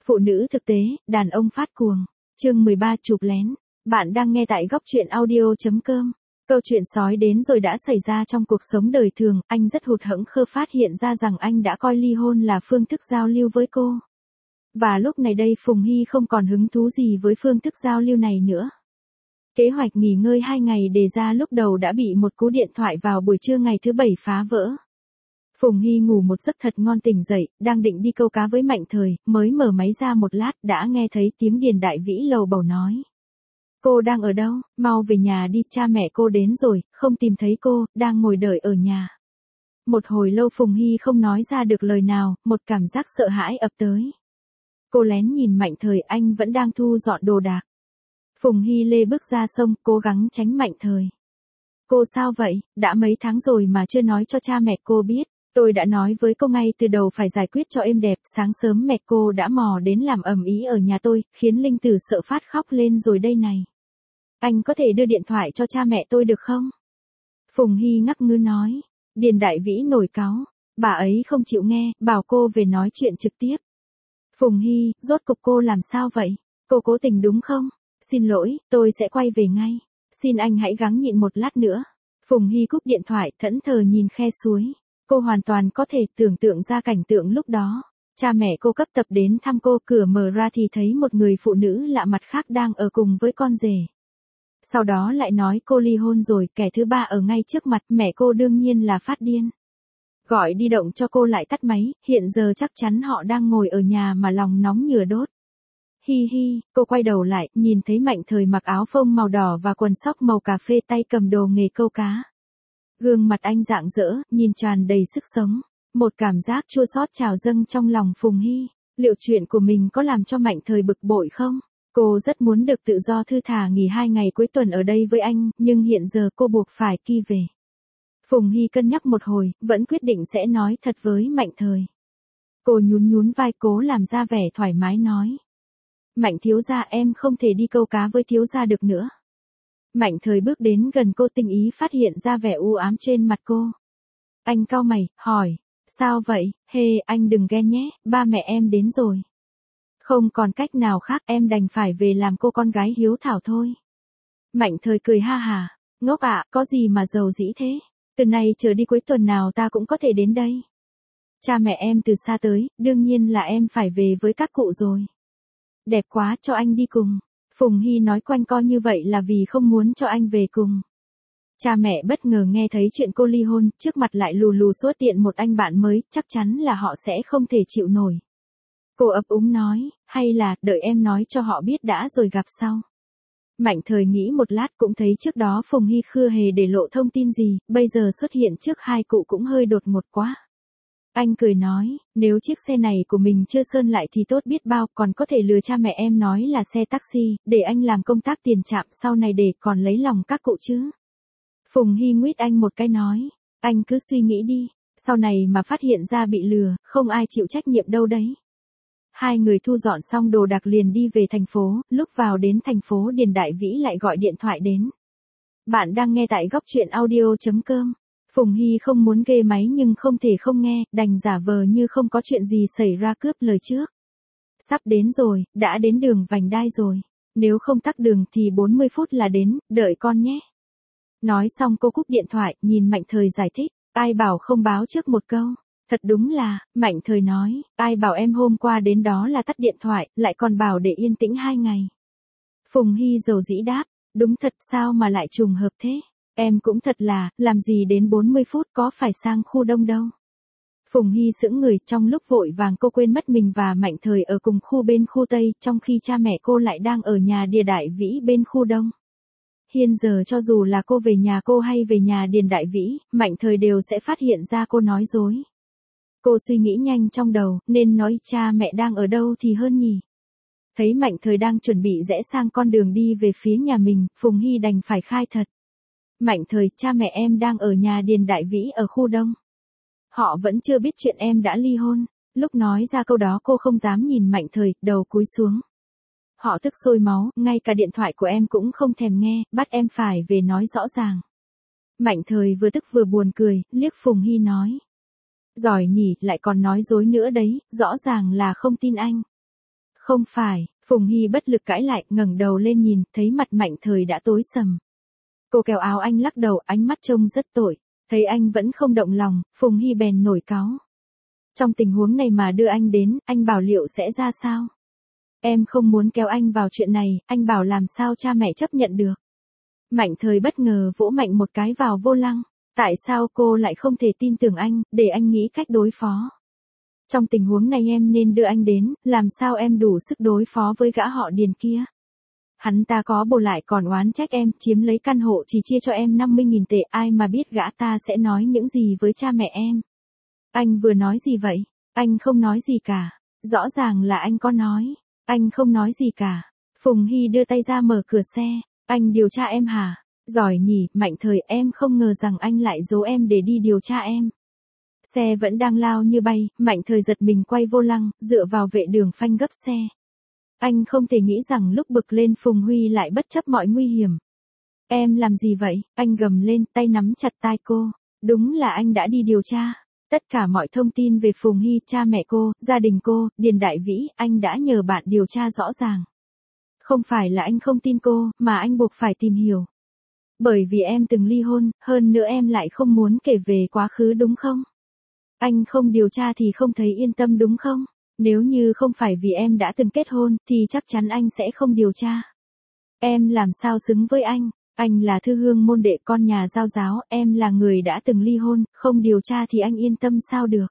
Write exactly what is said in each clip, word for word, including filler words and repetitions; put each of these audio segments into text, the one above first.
Phụ nữ thực tế, đàn ông phát cuồng. Chương mười ba chụp lén. Bạn đang nghe tại góc truyện audio chấm com. Câu chuyện sói đến rồi đã xảy ra trong cuộc sống đời thường, anh rất hụt hẫng khơ phát hiện ra rằng anh đã coi ly hôn là phương thức giao lưu với cô. Và lúc này đây Phùng Hy không còn hứng thú gì với phương thức giao lưu này nữa. Kế hoạch nghỉ ngơi hai ngày đề ra lúc đầu đã bị một cú điện thoại vào buổi trưa ngày thứ bảy phá vỡ. Phùng Hy ngủ một giấc thật ngon tỉnh dậy, đang định đi câu cá với Mạnh Thời, mới mở máy ra một lát đã nghe thấy tiếng Điền Đại Vĩ lầu bầu nói. Cô đang ở đâu, mau về nhà đi, cha mẹ cô đến rồi, không tìm thấy cô, đang ngồi đợi ở nhà. Một hồi lâu Phùng Hy không nói ra được lời nào, một cảm giác sợ hãi ập tới. Cô lén nhìn Mạnh Thời, anh vẫn đang thu dọn đồ đạc. Phùng Hy lê bước ra sông, cố gắng tránh Mạnh Thời. Cô sao vậy, đã mấy tháng rồi mà chưa nói cho cha mẹ cô biết. Tôi đã nói với cô ngay từ đầu phải giải quyết cho êm đẹp, sáng sớm mẹ cô đã mò đến làm ầm ĩ ở nhà tôi, khiến Linh Tử sợ phát khóc lên rồi đây này. Anh có thể đưa điện thoại cho cha mẹ tôi được không? Phùng Hy ngắc ngứ nói. Điền Đại Vĩ nổi cáu, bà ấy không chịu nghe, bảo cô về nói chuyện trực tiếp. Phùng Hy, rốt cục cô làm sao vậy? Cô cố tình đúng không? Xin lỗi, tôi sẽ quay về ngay. Xin anh hãy gắng nhịn một lát nữa. Phùng Hy cúp điện thoại, thẫn thờ nhìn khe suối. Cô hoàn toàn có thể tưởng tượng ra cảnh tượng lúc đó. Cha mẹ cô cấp tập đến thăm cô, cửa mở ra thì thấy một người phụ nữ lạ mặt khác đang ở cùng với con rể. Sau đó lại nói cô ly hôn rồi, kẻ thứ ba ở ngay trước mặt, mẹ cô đương nhiên là phát điên. Gọi đi động cho cô lại tắt máy, hiện giờ chắc chắn họ đang ngồi ở nhà mà lòng nóng nhửa đốt. Hi hi, cô quay đầu lại, nhìn thấy Mạnh Thời mặc áo phông màu đỏ và quần sóc màu cà phê, tay cầm đồ nghề câu cá. Gương mặt anh rạng rỡ, nhìn tràn đầy sức sống. Một cảm giác chua xót trào dâng trong lòng Phùng Hy. Liệu chuyện của mình có làm cho Mạnh Thời bực bội không? Cô rất muốn được tự do thư thả nghỉ hai ngày cuối tuần ở đây với anh, nhưng hiện giờ cô buộc phải đi về. Phùng Hy cân nhắc một hồi, vẫn quyết định sẽ nói thật với Mạnh Thời. Cô nhún nhún vai, cố làm ra vẻ thoải mái nói. Mạnh thiếu gia, em không thể đi câu cá với thiếu gia được nữa. Mạnh Thời bước đến gần cô, tinh ý phát hiện ra vẻ u ám trên mặt cô. Anh cau mày, hỏi, sao vậy, hê, hey, anh đừng ghen nhé, ba mẹ em đến rồi. Không còn cách nào khác, em đành phải về làm cô con gái hiếu thảo thôi. Mạnh Thời cười ha hà, ngốc ạ, à, có gì mà giàu dĩ thế, từ nay trở đi cuối tuần nào ta cũng có thể đến đây. Cha mẹ em từ xa tới, đương nhiên là em phải về với các cụ rồi. Đẹp quá, cho anh đi cùng. Phùng Hy nói quanh co như vậy là vì không muốn cho anh về cùng. Cha mẹ bất ngờ nghe thấy chuyện cô ly hôn, trước mặt lại lù lù xuất hiện một anh bạn mới, chắc chắn là họ sẽ không thể chịu nổi. Cô ấp úng nói, hay là, đợi em nói cho họ biết đã rồi gặp sau. Mạnh Thời nghĩ một lát cũng thấy trước đó Phùng Hy chưa hề để lộ thông tin gì, bây giờ xuất hiện trước hai cụ cũng hơi đột ngột quá. Anh cười nói, nếu chiếc xe này của mình chưa sơn lại thì tốt biết bao, còn có thể lừa cha mẹ em nói là xe taxi, để anh làm công tác tiền trạm sau này để còn lấy lòng các cụ chứ. Phùng Hy nguyết anh một cái nói, anh cứ suy nghĩ đi, sau này mà phát hiện ra bị lừa, không ai chịu trách nhiệm đâu đấy. Hai người thu dọn xong đồ đạc liền đi về thành phố, lúc vào đến thành phố Điền Đại Vĩ lại gọi điện thoại đến. Bạn đang nghe tại góc truyện audio chấm com. Phùng Hy không muốn ghê máy nhưng không thể không nghe, đành giả vờ như không có chuyện gì xảy ra cướp lời trước. Sắp đến rồi, đã đến đường vành đai rồi. Nếu không tắc đường thì bốn mươi phút là đến, đợi con nhé. Nói xong cô cúp điện thoại, nhìn Mạnh Thời giải thích, ai bảo không báo trước một câu. Thật đúng là, Mạnh Thời nói, ai bảo em hôm qua đến đó là tắt điện thoại, lại còn bảo để yên tĩnh hai ngày. Phùng Hy dầu dĩ đáp, đúng thật, sao mà lại trùng hợp thế. Em cũng thật là, làm gì đến bốn mươi phút, có phải sang khu đông đâu. Phùng Hy sững người, trong lúc vội vàng cô quên mất mình và Mạnh Thời ở cùng khu bên khu Tây, trong khi cha mẹ cô lại đang ở nhà Điền Đại Vĩ bên khu Đông. Hiện giờ cho dù là cô về nhà cô hay về nhà Điền Đại Vĩ, Mạnh Thời đều sẽ phát hiện ra cô nói dối. Cô suy nghĩ nhanh trong đầu, nên nói cha mẹ đang ở đâu thì hơn nhỉ. Thấy Mạnh Thời đang chuẩn bị rẽ sang con đường đi về phía nhà mình, Phùng Hy đành phải khai thật. Mạnh Thời, cha mẹ em đang ở nhà Điền Đại Vĩ ở khu Đông. Họ vẫn chưa biết chuyện em đã ly hôn. Lúc nói ra câu đó cô không dám nhìn Mạnh Thời, đầu cúi xuống. Họ tức sôi máu, ngay cả điện thoại của em cũng không thèm nghe, bắt em phải về nói rõ ràng. Mạnh Thời vừa tức vừa buồn cười, liếc Phùng Hy nói. Giỏi nhỉ, lại còn nói dối nữa đấy, rõ ràng là không tin anh. Không phải, Phùng Hy bất lực cãi lại, ngẩng đầu lên nhìn, thấy mặt Mạnh Thời đã tối sầm. Cô kéo áo anh lắc đầu, ánh mắt trông rất tội. Thấy anh vẫn không động lòng, Phùng Hy bèn nổi cáu. Trong tình huống này mà đưa anh đến, anh bảo liệu sẽ ra sao? Em không muốn kéo anh vào chuyện này, anh bảo làm sao cha mẹ chấp nhận được. Mạnh Thời bất ngờ vỗ mạnh một cái vào vô lăng. Tại sao cô lại không thể tin tưởng anh, để anh nghĩ cách đối phó? Trong tình huống này em nên đưa anh đến, làm sao em đủ sức đối phó với gã họ Điền kia? Hắn ta có bồ lại còn oán trách em, chiếm lấy căn hộ chỉ chia cho em năm mươi nghìn tệ, ai mà biết gã ta sẽ nói những gì với cha mẹ em. Anh vừa nói gì vậy? Anh không nói gì cả. Rõ ràng là anh có nói. Anh không nói gì cả. Phùng Hy đưa tay ra mở cửa xe. Anh điều tra em hả? Giỏi nhỉ, Mạnh Thời, em không ngờ rằng anh lại giấu em để đi điều tra em. Xe vẫn đang lao như bay, Mạnh Thời giật mình quay vô lăng, dựa vào vệ đường phanh gấp xe. Anh không thể nghĩ rằng lúc bực lên Phùng Huy lại bất chấp mọi nguy hiểm. Em làm gì vậy? Anh gầm lên, tay nắm chặt tai cô. Đúng là anh đã đi điều tra. Tất cả mọi thông tin về Phùng Hy, cha mẹ cô, gia đình cô, Điền Đại Vĩ, anh đã nhờ bạn điều tra rõ ràng. Không phải là anh không tin cô, mà anh buộc phải tìm hiểu. Bởi vì em từng ly hôn, hơn nữa em lại không muốn kể về quá khứ đúng không? Anh không điều tra thì không thấy yên tâm đúng không? Nếu như không phải vì em đã từng kết hôn, thì chắc chắn anh sẽ không điều tra. Em làm sao xứng với anh? Anh là thư hương môn đệ con nhà giao giáo, em là người đã từng ly hôn, không điều tra thì anh yên tâm sao được?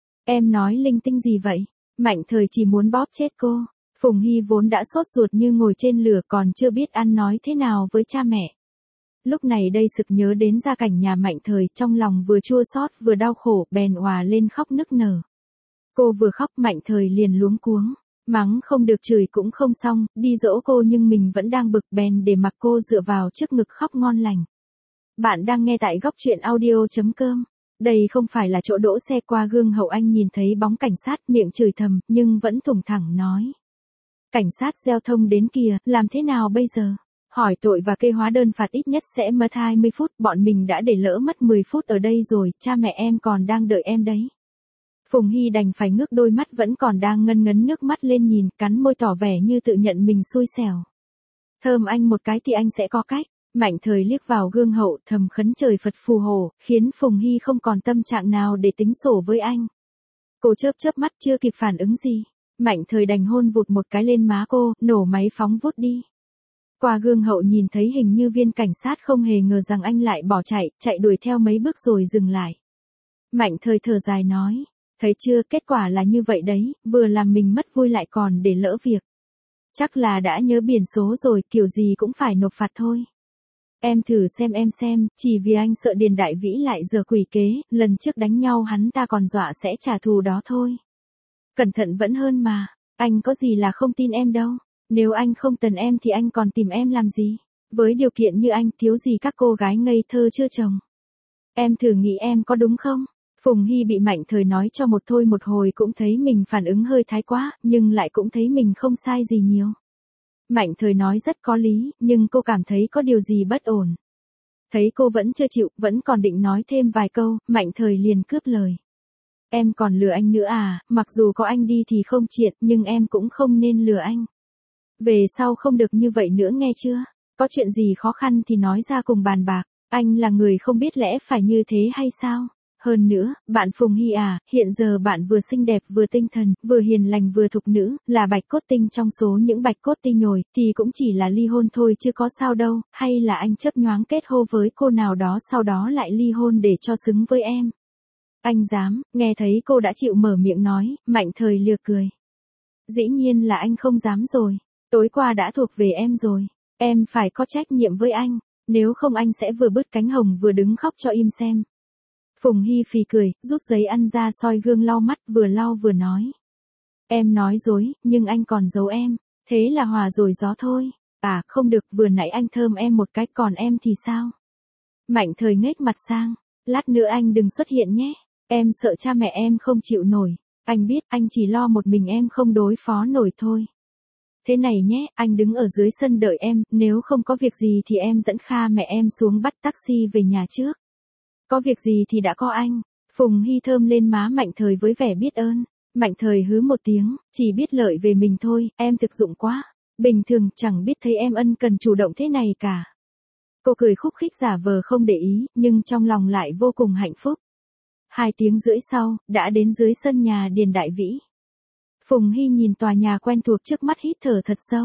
Em nói linh tinh gì vậy? Mạnh Thời chỉ muốn bóp chết cô. Phùng Hy vốn đã sốt ruột như ngồi trên lửa còn chưa biết ăn nói thế nào với cha mẹ. Lúc này đây sực nhớ đến gia cảnh nhà Mạnh Thời, trong lòng vừa chua xót vừa đau khổ, bèn òa lên khóc nức nở. Cô vừa khóc Mạnh Thời liền luống cuống, mắng không được chửi cũng không xong, đi dỗ cô nhưng mình vẫn đang bực bèn để mặc cô dựa vào trước ngực khóc ngon lành. Bạn đang nghe tại góc truyện audio chấm com. Đây không phải là chỗ đỗ xe. Qua gương hậu anh nhìn thấy bóng cảnh sát, miệng chửi thầm, nhưng vẫn thủng thẳng nói. Cảnh sát giao thông đến kìa, làm thế nào bây giờ? Hỏi tội và kê hóa đơn phạt ít nhất sẽ mất hai mươi phút, bọn mình đã để lỡ mất mười phút ở đây rồi, cha mẹ em còn đang đợi em đấy. Phùng Hy đành phải ngước đôi mắt vẫn còn đang ngân ngấn nước mắt lên nhìn, cắn môi tỏ vẻ như tự nhận mình xui xẻo. Thơm anh một cái thì anh sẽ có cách. Mạnh Thời liếc vào gương hậu thầm khấn trời Phật phù hộ, khiến Phùng Hy không còn tâm trạng nào để tính sổ với anh. Cô chớp chớp mắt chưa kịp phản ứng gì. Mạnh Thời đành hôn vụt một cái lên má cô, nổ máy phóng vút đi. Qua gương hậu nhìn thấy hình như viên cảnh sát không hề ngờ rằng anh lại bỏ chạy, chạy đuổi theo mấy bước rồi dừng lại. Mạnh Thời thở dài nói, thấy chưa, kết quả là như vậy đấy, vừa làm mình mất vui lại còn để lỡ việc. Chắc là đã nhớ biển số rồi, kiểu gì cũng phải nộp phạt thôi. Em thử xem em xem, chỉ vì anh sợ Điền Đại Vĩ lại giở quỷ kế, lần trước đánh nhau hắn ta còn dọa sẽ trả thù đó thôi. Cẩn thận vẫn hơn mà, anh có gì là không tin em đâu. Nếu anh không cần em thì anh còn tìm em làm gì? Với điều kiện như anh, thiếu gì các cô gái ngây thơ chưa chồng. Em thử nghĩ em có đúng không? Phùng Hy bị Mạnh Thời nói cho một thôi một hồi cũng thấy mình phản ứng hơi thái quá, nhưng lại cũng thấy mình không sai gì nhiều. Mạnh Thời nói rất có lý, nhưng cô cảm thấy có điều gì bất ổn. Thấy cô vẫn chưa chịu, vẫn còn định nói thêm vài câu, Mạnh Thời liền cướp lời. Em còn lừa anh nữa à, mặc dù có anh đi thì không triệt, nhưng em cũng không nên lừa anh. Về sau không được như vậy nữa nghe chưa? Có chuyện gì khó khăn thì nói ra cùng bàn bạc, anh là người không biết lẽ phải như thế hay sao? Hơn nữa, bạn Phùng Hy à, hiện giờ bạn vừa xinh đẹp vừa tinh thần, vừa hiền lành vừa thục nữ, là bạch cốt tinh trong số những bạch cốt tinh nhồi, thì cũng chỉ là ly hôn thôi chứ có sao đâu, hay là anh chớp nhoáng kết hôn với cô nào đó sau đó lại ly hôn để cho xứng với em. Anh dám, nghe thấy cô đã chịu mở miệng nói, Mạnh Thời lìa cười. Dĩ nhiên là anh không dám rồi, tối qua đã thuộc về em rồi, em phải có trách nhiệm với anh, nếu không anh sẽ vừa bứt cánh hồng vừa đứng khóc cho im xem. Phùng Hy phì cười, rút giấy ăn ra soi gương lau mắt, vừa lau vừa nói. Em nói dối, nhưng anh còn giấu em, thế là hòa rồi gió thôi. À, không được, vừa nãy anh thơm em một cái, còn em thì sao? Mạnh Thời nghếch mặt sang, lát nữa anh đừng xuất hiện nhé, em sợ cha mẹ em không chịu nổi, anh biết, anh chỉ lo một mình em không đối phó nổi thôi. Thế này nhé, anh đứng ở dưới sân đợi em, nếu không có việc gì thì em dẫn Kha mẹ em xuống bắt taxi về nhà trước. Có việc gì thì đã có anh. Phùng Hy thơm lên má Mạnh Thời với vẻ biết ơn. Mạnh Thời hứ một tiếng, chỉ biết lợi về mình thôi, em thực dụng quá. Bình thường chẳng biết thấy em ân cần chủ động thế này cả. Cô cười khúc khích giả vờ không để ý, nhưng trong lòng lại vô cùng hạnh phúc. Hai tiếng rưỡi sau, đã đến dưới sân nhà Điền Đại Vĩ. Phùng Hy nhìn tòa nhà quen thuộc trước mắt hít thở thật sâu.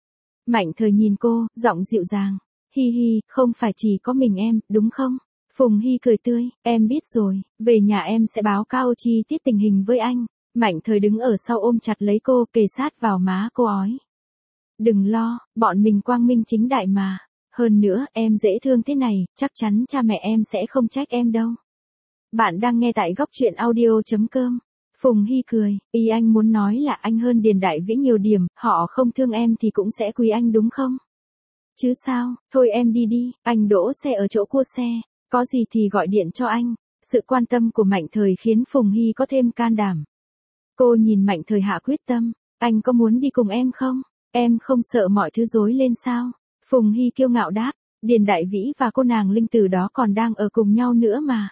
Mạnh Thời nhìn cô, giọng dịu dàng. Hi hi, không phải chỉ có mình em, đúng không? Phùng Hy cười tươi, em biết rồi, về nhà em sẽ báo cáo chi tiết tình hình với anh. Mạnh Thời đứng ở sau ôm chặt lấy cô, kề sát vào má cô ói. Đừng lo, bọn mình quang minh chính đại mà. Hơn nữa, em dễ thương thế này, chắc chắn cha mẹ em sẽ không trách em đâu. Bạn đang nghe tại góc truyện audio.com. Phùng Hy cười, ý anh muốn nói là anh hơn Điền Đại Vĩ nhiều điểm, họ không thương em thì cũng sẽ quý anh đúng không? Chứ sao, thôi em đi đi, anh đỗ xe ở chỗ cua xe, có gì thì gọi điện cho anh. Sự quan tâm của Mạnh Thời khiến Phùng Hy có thêm can đảm. Cô nhìn Mạnh Thời hạ quyết tâm, anh có muốn đi cùng em không? Em không sợ mọi thứ rối lên sao? Phùng Hy kiêu ngạo đáp, Điền Đại Vĩ và cô nàng Linh Tử đó còn đang ở cùng nhau nữa mà.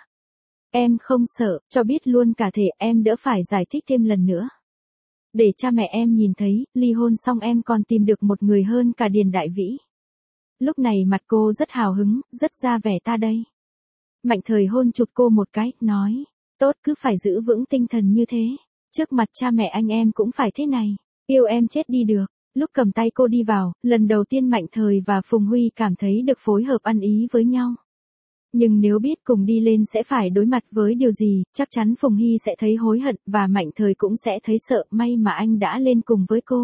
Em không sợ, cho biết luôn cả thể em đỡ phải giải thích thêm lần nữa. Để cha mẹ em nhìn thấy, ly hôn xong em còn tìm được một người hơn cả Điền Đại Vĩ. Lúc này mặt cô rất hào hứng, rất ra vẻ ta đây. Mạnh Thời hôn chụp cô một cái, nói, tốt cứ phải giữ vững tinh thần như thế. Trước mặt cha mẹ anh em cũng phải thế này, yêu em chết đi được. Lúc cầm tay cô đi vào, lần đầu tiên Mạnh Thời và Phùng Huy cảm thấy được phối hợp ăn ý với nhau. Nhưng nếu biết cùng đi lên sẽ phải đối mặt với điều gì, chắc chắn Phùng Hy sẽ thấy hối hận, và Mạnh Thời cũng sẽ thấy sợ, may mà anh đã lên cùng với cô.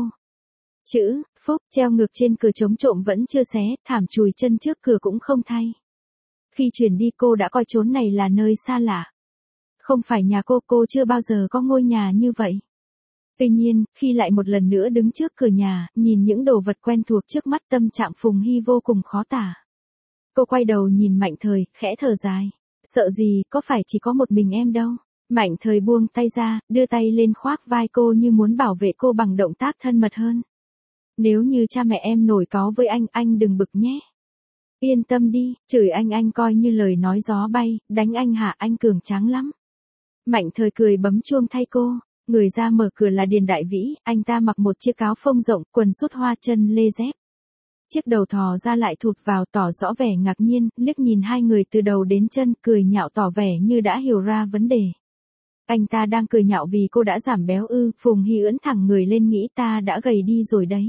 Chữ, phúc, treo ngược trên cửa chống trộm vẫn chưa xé, thảm chùi chân trước cửa cũng không thay. Khi chuyển đi cô đã coi chốn này là nơi xa lạ. Không phải nhà cô, cô chưa bao giờ có ngôi nhà như vậy. Tuy nhiên, khi lại một lần nữa đứng trước cửa nhà, nhìn những đồ vật quen thuộc trước mắt tâm trạng Phùng Hy vô cùng khó tả. Cô quay đầu nhìn Mạnh Thời, khẽ thở dài. Sợ gì, có phải chỉ có một mình em đâu. Mạnh Thời buông tay ra, đưa tay lên khoác vai cô như muốn bảo vệ cô bằng động tác thân mật hơn. Nếu như cha mẹ em nổi cáu với anh, anh đừng bực nhé. Yên tâm đi, chửi anh anh coi như lời nói gió bay, đánh anh hả anh cường tráng lắm. Mạnh Thời cười bấm chuông thay cô. Người ra mở cửa là Điền Đại Vĩ, anh ta mặc một chiếc áo phông rộng, quần sút hoa, chân lê dép. Chiếc đầu thò ra lại thụt vào, tỏ rõ vẻ ngạc nhiên, liếc nhìn hai người từ đầu đến chân, cười nhạo tỏ vẻ như đã hiểu ra vấn đề. Anh ta đang cười nhạo vì cô đã giảm béo ư? Phùng Hy ưỡn thẳng người lên nghĩ ta đã gầy đi rồi đấy.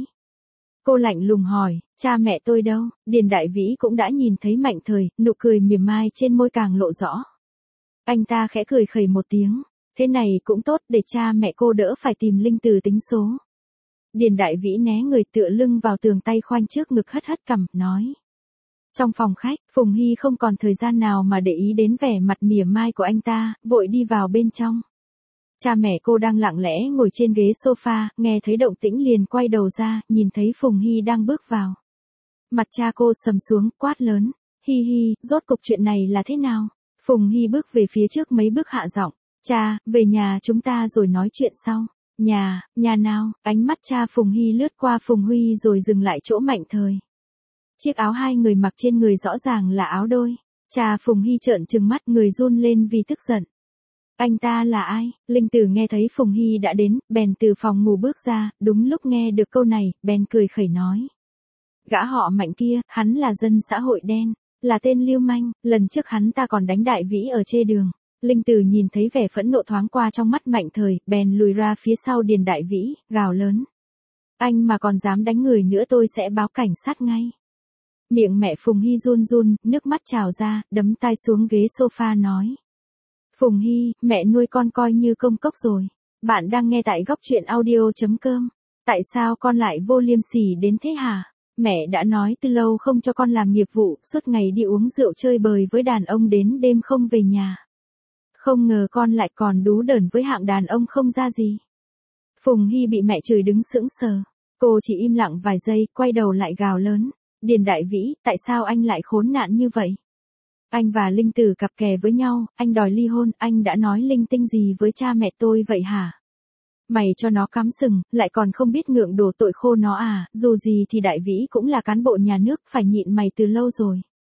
Cô lạnh lùng hỏi, cha mẹ tôi đâu? Điền Đại Vĩ cũng đã nhìn thấy Mạnh Thời, nụ cười mỉa mai trên môi càng lộ rõ. Anh ta khẽ cười khẩy một tiếng. Thế này cũng tốt để cha mẹ cô đỡ phải tìm Linh Tử tính số. Điền Đại Vĩ né người tựa lưng vào tường, tay khoanh trước ngực hất hất cằm, nói. Trong phòng khách, Phùng Hy không còn thời gian nào mà để ý đến vẻ mặt mỉa mai của anh ta, vội đi vào bên trong. Cha mẹ cô đang lặng lẽ ngồi trên ghế sofa, nghe thấy động tĩnh liền quay đầu ra, nhìn thấy Phùng Hy đang bước vào. Mặt cha cô sầm xuống, quát lớn. Hi hi, rốt cục chuyện này là thế nào? Phùng Hy bước về phía trước mấy bước hạ giọng. Cha, về nhà chúng ta rồi nói chuyện sau. Nhà, nhà nào? Ánh mắt cha Phùng Hy lướt qua Phùng Huy rồi dừng lại chỗ Mạnh Thời. Chiếc áo hai người mặc trên người rõ ràng là áo đôi. Cha Phùng Hy trợn trừng mắt, người run lên vì tức giận. Anh ta là ai? Linh Tử nghe thấy Phùng Hy đã đến, bèn từ phòng ngủ bước ra, đúng lúc nghe được câu này, bèn cười khẩy nói. Gã họ Mạnh kia, hắn là dân xã hội đen, là tên lưu manh, lần trước hắn ta còn đánh Đại Vĩ ở chê đường. Linh Tử nhìn thấy vẻ phẫn nộ thoáng qua trong mắt Mạnh Thời, bèn lùi ra phía sau Điền Đại Vĩ, gào lớn. Anh mà còn dám đánh người nữa tôi sẽ báo cảnh sát ngay. Miệng mẹ Phùng Hy run run, nước mắt trào ra, đấm tay xuống ghế sofa nói. Phùng Hy, mẹ nuôi con coi như công cốc rồi. Bạn đang nghe tại góc truyện audio.com. Tại sao con lại vô liêm sỉ đến thế hả? Mẹ đã nói từ lâu không cho con làm nghiệp vụ, suốt ngày đi uống rượu chơi bời với đàn ông đến đêm không về nhà. Không ngờ con lại còn đú đởn với hạng đàn ông không ra gì. Phùng Hy bị mẹ chửi đứng sững sờ. Cô chỉ im lặng vài giây, quay đầu lại gào lớn. Điền Đại Vĩ, tại sao anh lại khốn nạn như vậy? Anh và Linh Tử cặp kè với nhau, anh đòi ly hôn, anh đã nói linh tinh gì với cha mẹ tôi vậy hả? Mày cho nó cắm sừng, lại còn không biết ngượng đổ tội khô nó à, dù gì thì Đại Vĩ cũng là cán bộ nhà nước, phải nhịn mày từ lâu rồi.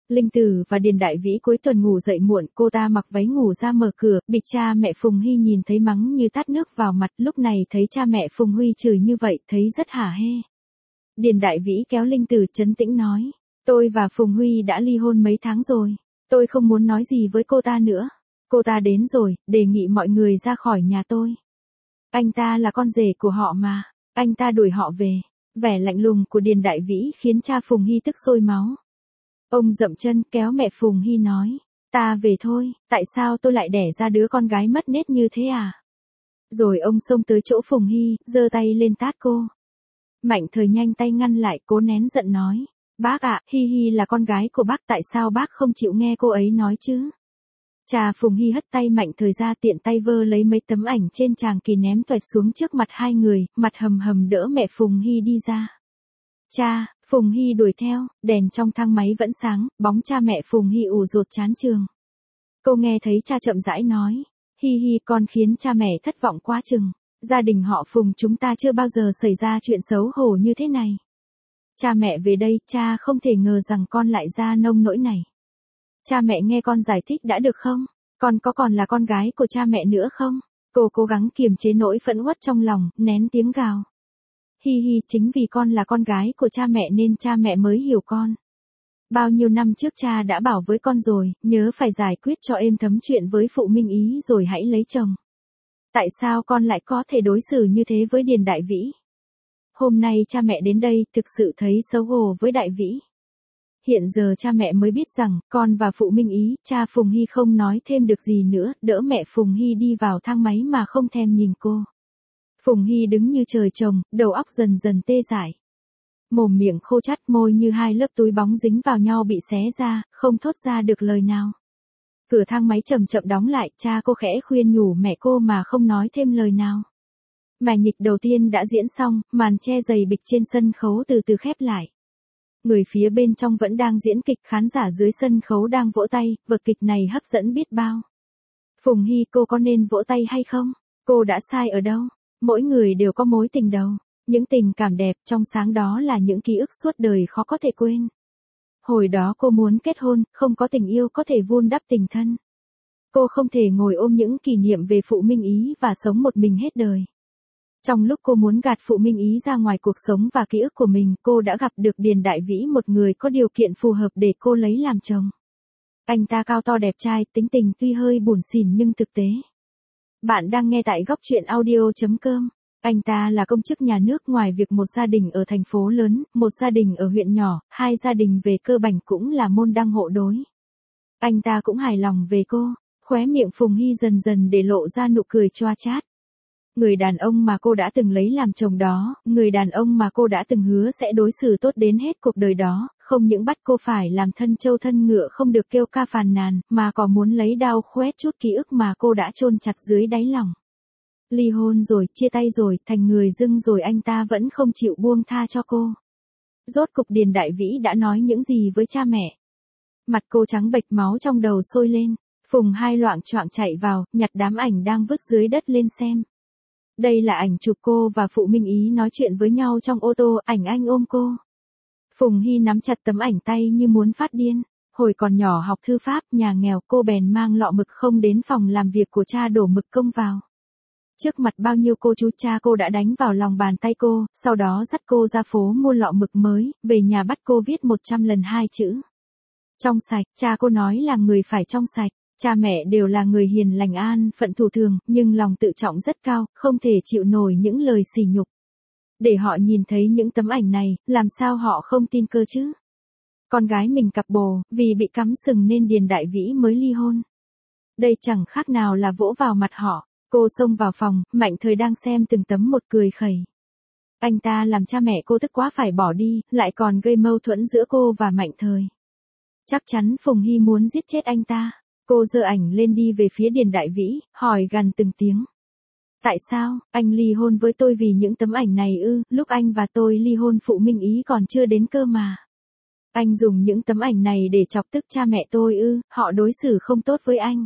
Linh Tử và Điền Đại Vĩ cuối tuần ngủ dậy muộn, cô ta mặc váy ngủ ra mở cửa, bị cha mẹ Phùng Hy nhìn thấy mắng như tát nước vào mặt, lúc này thấy cha mẹ Phùng Huy chửi như vậy, thấy rất hả hê. Điền Đại Vĩ kéo Linh Tử trấn tĩnh nói, tôi và Phùng Huy đã ly hôn mấy tháng rồi, tôi không muốn nói gì với cô ta nữa. Cô ta đến rồi, đề nghị mọi người ra khỏi nhà tôi. Anh ta là con rể của họ mà, anh ta đuổi họ về. Vẻ lạnh lùng của Điền Đại Vĩ khiến cha Phùng Hy tức sôi máu. Ông dậm chân kéo mẹ Phùng Hy nói, ta về thôi, tại sao tôi lại đẻ ra đứa con gái mất nết như thế à? Rồi ông xông tới chỗ Phùng Hy, giơ tay lên tát cô. Mạnh Thời nhanh tay ngăn lại, cố nén giận nói, bác ạ, Hy Hy là con gái của bác, tại sao bác không chịu nghe cô ấy nói chứ? Cha Phùng Hy hất tay Mạnh Thời ra, tiện tay vơ lấy mấy tấm ảnh trên tràng kỳ ném toẹt xuống trước mặt hai người, mặt hầm hầm đỡ mẹ Phùng Hy đi ra. Cha, Phùng Hy đuổi theo, đèn trong thang máy vẫn sáng, bóng cha mẹ Phùng Hy ù rột chán trường. Cô nghe thấy cha chậm rãi nói, Hy Hy, con khiến cha mẹ thất vọng quá chừng, gia đình họ Phùng chúng ta chưa bao giờ xảy ra chuyện xấu hổ như thế này. Cha mẹ về đây, cha không thể ngờ rằng con lại ra nông nỗi này. Cha mẹ nghe con giải thích đã được không? Con có còn là con gái của cha mẹ nữa không? Cô cố gắng kiềm chế nỗi phẫn uất trong lòng, nén tiếng gào. Hi hi, chính vì con là con gái của cha mẹ nên cha mẹ mới hiểu con. Bao nhiêu năm trước cha đã bảo với con rồi, nhớ phải giải quyết cho êm thấm chuyện với Phụ Minh Ý rồi hãy lấy chồng. Tại sao con lại có thể đối xử như thế với Điền Đại Vĩ? Hôm nay cha mẹ đến đây thực sự thấy xấu hổ với Đại Vĩ. Hiện giờ cha mẹ mới biết rằng, con và Phụ Minh Ý, cha Phùng Hy không nói thêm được gì nữa, đỡ mẹ Phùng Hy đi vào thang máy mà không thèm nhìn cô. Phùng Hy đứng như trời trồng, đầu óc dần dần tê dại. Mồm miệng khô chát, môi như hai lớp túi bóng dính vào nhau bị xé ra, không thốt ra được lời nào. Cửa thang máy chậm chậm đóng lại, cha cô khẽ khuyên nhủ mẹ cô mà không nói thêm lời nào. Màn nhịch đầu tiên đã diễn xong, màn che dày bịch trên sân khấu từ từ khép lại. Người phía bên trong vẫn đang diễn kịch, khán giả dưới sân khấu đang vỗ tay, vở kịch này hấp dẫn biết bao. Phùng Hy, cô có nên vỗ tay hay không? Cô đã sai ở đâu? Mỗi người đều có mối tình đầu. Những tình cảm đẹp trong sáng đó là những ký ức suốt đời khó có thể quên. Hồi đó cô muốn kết hôn, không có tình yêu có thể vun đắp tình thân. Cô không thể ngồi ôm những kỷ niệm về Phụ Minh Ý và sống một mình hết đời. Trong lúc cô muốn gạt Phụ Minh Ý ra ngoài cuộc sống và ký ức của mình, cô đã gặp được Điền Đại Vĩ, một người có điều kiện phù hợp để cô lấy làm chồng. Anh ta cao to đẹp trai, tính tình tuy hơi bủn xỉn nhưng thực tế. Bạn đang nghe tại góc truyện audio chấm com. Anh ta là công chức nhà nước, ngoài việc một gia đình ở thành phố lớn, một gia đình ở huyện nhỏ, hai gia đình về cơ bản cũng là môn đăng hộ đối. Anh ta cũng hài lòng về cô, khóe miệng Phùng Hy dần dần để lộ ra nụ cười choa chát. Người đàn ông mà cô đã từng lấy làm chồng đó, người đàn ông mà cô đã từng hứa sẽ đối xử tốt đến hết cuộc đời đó, không những bắt cô phải làm thân trâu thân ngựa không được kêu ca phàn nàn, mà còn muốn lấy đao khoét chút ký ức mà cô đã chôn chặt dưới đáy lòng. Ly hôn rồi, chia tay rồi, thành người dưng rồi, anh ta vẫn không chịu buông tha cho cô. Rốt cục Điền Đại Vĩ đã nói những gì với cha mẹ? Mặt cô trắng bệch, máu trong đầu sôi lên. Phùng Hai loạng choạng chạy vào, nhặt đám ảnh đang vứt dưới đất lên xem. Đây là ảnh chụp cô và Phụ Minh Ý nói chuyện với nhau trong ô tô, ảnh anh ôm cô. Phùng Hy nắm chặt tấm ảnh tay như muốn phát điên. Hồi còn nhỏ học thư pháp, nhà nghèo, cô bèn mang lọ mực không đến phòng làm việc của cha đổ mực công vào. Trước mặt bao nhiêu cô chú, cha cô đã đánh vào lòng bàn tay cô, sau đó dắt cô ra phố mua lọ mực mới, về nhà bắt cô viết một trăm lần hai chữ. Trong sạch, cha cô nói là người phải trong sạch. Cha mẹ đều là người hiền lành an phận thủ thường, nhưng lòng tự trọng rất cao, không thể chịu nổi những lời sỉ nhục. Để họ nhìn thấy những tấm ảnh này, làm sao họ không tin cơ chứ? Con gái mình cặp bồ, vì bị cắm sừng nên Điền Đại Vĩ mới ly hôn. Đây chẳng khác nào là vỗ vào mặt họ. Cô xông vào phòng, Mạnh Thời đang xem từng tấm một cười khẩy. Anh ta làm cha mẹ cô tức quá phải bỏ đi, lại còn gây mâu thuẫn giữa cô và Mạnh Thời. Chắc chắn Phùng Hy muốn giết chết anh ta. Cô giơ ảnh lên đi về phía Điền Đại Vĩ, hỏi gằn từng tiếng. Tại sao, anh ly hôn với tôi vì những tấm ảnh này ư? Lúc anh và tôi ly hôn Phụ Minh Ý còn chưa đến cơ mà. Anh dùng những tấm ảnh này để chọc tức cha mẹ tôi ư? Họ đối xử không tốt với anh.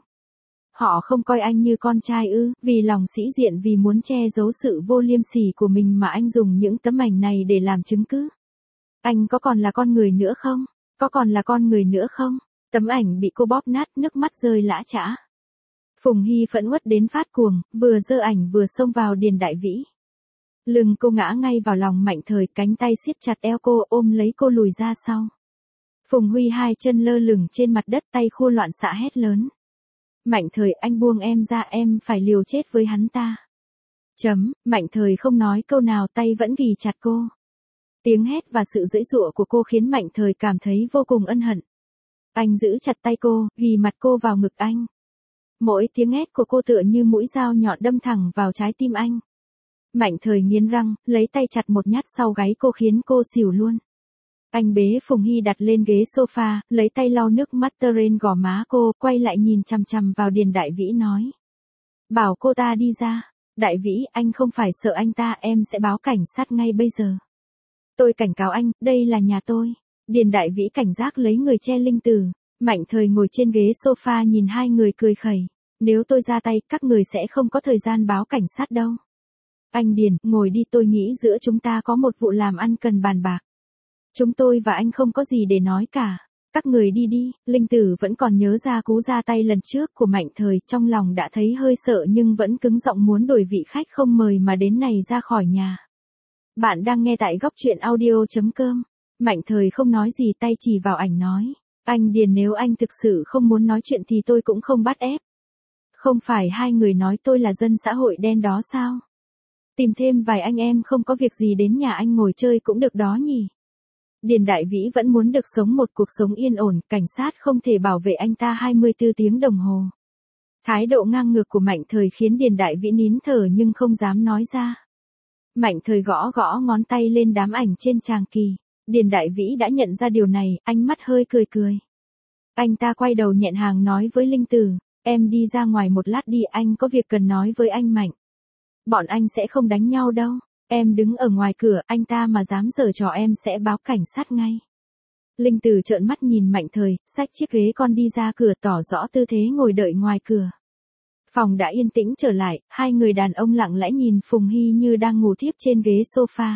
Họ không coi anh như con trai ư? Vì lòng sĩ diện, vì muốn che giấu sự vô liêm sỉ của mình mà anh dùng những tấm ảnh này để làm chứng cứ. Anh có còn là con người nữa không? Có còn là con người nữa không? Tấm ảnh bị cô bóp nát, nước mắt rơi lã chã. Phùng Hy phẫn uất đến phát cuồng, vừa giơ ảnh vừa xông vào Điền Đại Vĩ. Lưng cô ngã ngay vào lòng Mạnh Thời, cánh tay siết chặt eo cô, ôm lấy cô lùi ra sau. Phùng Huy hai chân lơ lửng trên mặt đất, tay khua loạn xạ hét lớn. Mạnh Thời, anh buông em ra, em phải liều chết với hắn ta. Chấm, Mạnh Thời không nói câu nào, tay vẫn ghì chặt cô. Tiếng hét và sự giãy giụa của cô khiến Mạnh Thời cảm thấy vô cùng ân hận. Anh giữ chặt tay cô, ghì mặt cô vào ngực anh. Mỗi tiếng hét của cô tựa như mũi dao nhọn đâm thẳng vào trái tim anh. Mạnh Thời nghiến răng, lấy tay chặt một nhát sau gáy cô khiến cô xỉu luôn. Anh bế Phùng Hy đặt lên ghế sofa, lấy tay lau nước mắt tơ rên gò má cô, quay lại nhìn chằm chằm vào Điền Đại Vĩ nói. Bảo cô ta đi ra. Đại Vĩ, anh không phải sợ anh ta, em sẽ báo cảnh sát ngay bây giờ. Tôi cảnh cáo anh, đây là nhà tôi. Điền Đại Vĩ cảnh giác lấy người che Linh Tử. Mạnh Thời ngồi trên ghế sofa nhìn hai người cười khẩy. Nếu tôi ra tay, các người sẽ không có thời gian báo cảnh sát đâu. Anh Điền, ngồi đi, tôi nghĩ giữa chúng ta có một vụ làm ăn cần bàn bạc. Chúng tôi và anh không có gì để nói cả. Các người đi đi. Linh Tử vẫn còn nhớ ra cú ra tay lần trước của Mạnh Thời, trong lòng đã thấy hơi sợ nhưng vẫn cứng giọng muốn đổi vị khách không mời mà đến này ra khỏi nhà. Bạn đang nghe tại góc truyện audio chấm com. Mạnh Thời không nói gì, tay chỉ vào ảnh nói. Anh Điền, nếu anh thực sự không muốn nói chuyện thì tôi cũng không bắt ép. Không phải hai người nói tôi là dân xã hội đen đó sao? Tìm thêm vài anh em không có việc gì đến nhà anh ngồi chơi cũng được đó nhỉ? Điền Đại Vĩ vẫn muốn được sống một cuộc sống yên ổn, cảnh sát không thể bảo vệ anh ta hai mươi tư tiếng đồng hồ. Thái độ ngang ngược của Mạnh Thời khiến Điền Đại Vĩ nín thở nhưng không dám nói ra. Mạnh Thời gõ gõ ngón tay lên đám ảnh trên tràng kỳ. Điền Đại Vĩ đã nhận ra điều này, ánh mắt hơi cười cười. Anh ta quay đầu nhẹn hàng nói với Linh Tử, em đi ra ngoài một lát đi, anh có việc cần nói với anh Mạnh. Bọn anh sẽ không đánh nhau đâu. Em đứng ở ngoài cửa, anh ta mà dám giở trò em sẽ báo cảnh sát ngay. Linh Tử trợn mắt nhìn Mạnh Thời, xách chiếc ghế con đi ra cửa, tỏ rõ tư thế ngồi đợi ngoài cửa. Phòng đã yên tĩnh trở lại, hai người đàn ông lặng lẽ nhìn Phùng Hy như đang ngủ thiếp trên ghế sofa.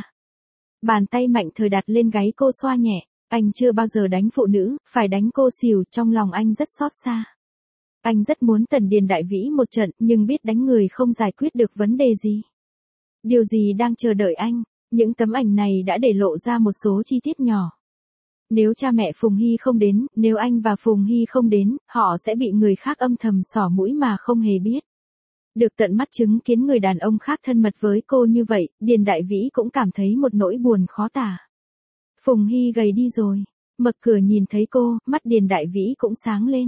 Bàn tay Mạnh Thời đặt lên gáy cô xoa nhẹ, anh chưa bao giờ đánh phụ nữ, phải đánh cô xỉu, trong lòng anh rất xót xa. Anh rất muốn tẩn Điền Đại Vĩ một trận, nhưng biết đánh người không giải quyết được vấn đề gì. Điều gì đang chờ đợi anh? Những tấm ảnh này đã để lộ ra một số chi tiết nhỏ. Nếu cha mẹ Phùng Hy không đến, nếu anh và Phùng Hy không đến, họ sẽ bị người khác âm thầm xỏ mũi mà không hề biết. Được tận mắt chứng kiến người đàn ông khác thân mật với cô như vậy, Điền Đại Vĩ cũng cảm thấy một nỗi buồn khó tả. Phùng Hy gầy đi rồi. Mở cửa nhìn thấy cô, mắt Điền Đại Vĩ cũng sáng lên.